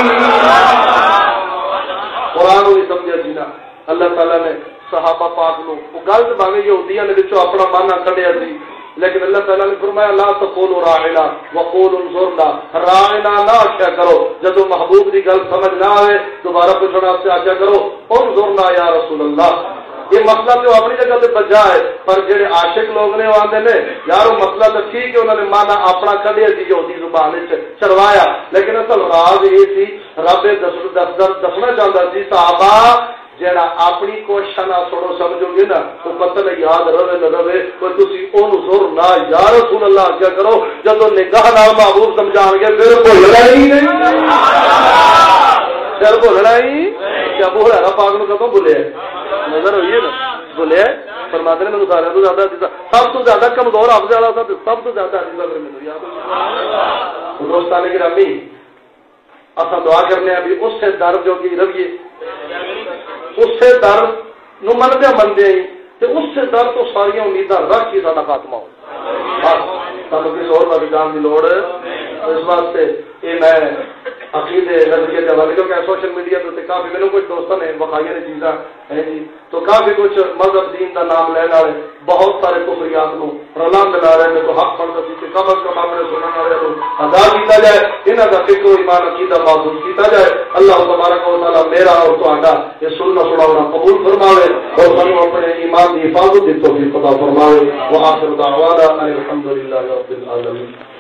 اللہ تعالیٰ نے صحابہ پاک لو وہ غلط باویں یہودیاں نے وچوں اپنا مانا کڈیا سی لیکن اللہ تعالیٰ نے فرمایا لا تقولوا راعنا وقولوا انظرنا راعنا نہ آخیا کرو جدو محبوب کی گل سمجھ نہ آئے دوبارہ پوچھنا سے آخیا کرو انظرنا یا رسول اللہ یہ مسئلہ تو اپنی جگہ سے بجا ہے پر جڑے عاشق لوگ نے وہ آتے ہیں یار وہ مسئلہ تو ٹھیک ہے انہوں نے مانا اپنا کڈیا سی یہودی زبان چڑھوایا لیکن اصل راز یہ سی رب دسنا چاہتا سی صحابہ جڑا اپنی کوشش نہ چھوڑو سمجھو گے نا تو پتہ یاد رہے نہ رہے کوئی تسی اون زور نہ یا رسول اللہ کیا کرو جب نگاہ نال محبوب سمجھان گے پھر بھولنا ہی نہیں پھر بھولنا ہی کیا ابو ہریرہ پاک نو کدوں بھولے نظر ہوئی ہے نا بھولے فرماتے ہیں سارے تو زیادہ سب تو زیادہ کمزور حافظ والا تھا سب تو زیادہ مینوں یاد دوستان گرامی اساں دعا کرنے ہیں بھی اس سے در جو کی رویے اس سے در نو مندے مندے تے اس سے در تو ساری امیداں رکھ کے سارا خاتمہ ہو بس سانوں کسی اور نبی جان کی لوڑ اس واسطے یہ میں عقیدے نظریے کے حوالے کیونکہ سوشل میڈیا تو کافی میرے کچھ دوستوں نے بخائی نے چیزاں ہیں جی تو کافی کچھ مذہب دین کا نام لینے والے بہت سارے کفریات کو رلا ملا رہے ہیں تو حق پڑھتا سی کہ کم از کم اپنے سننے والے کو ادا کیا جائے انہوں کا فکر و ایمان عقیدہ محفوظ کیا جائے اللہ تبارک و تعالیٰ میرا اور تہاڈا یہ سننا سناونا قبول فرماوے اور سانوں اپنے ایمان کی حفاظت کی توفیق عطا فرماوے وآخر دعوانا ان الحمد للہ رب العالمین.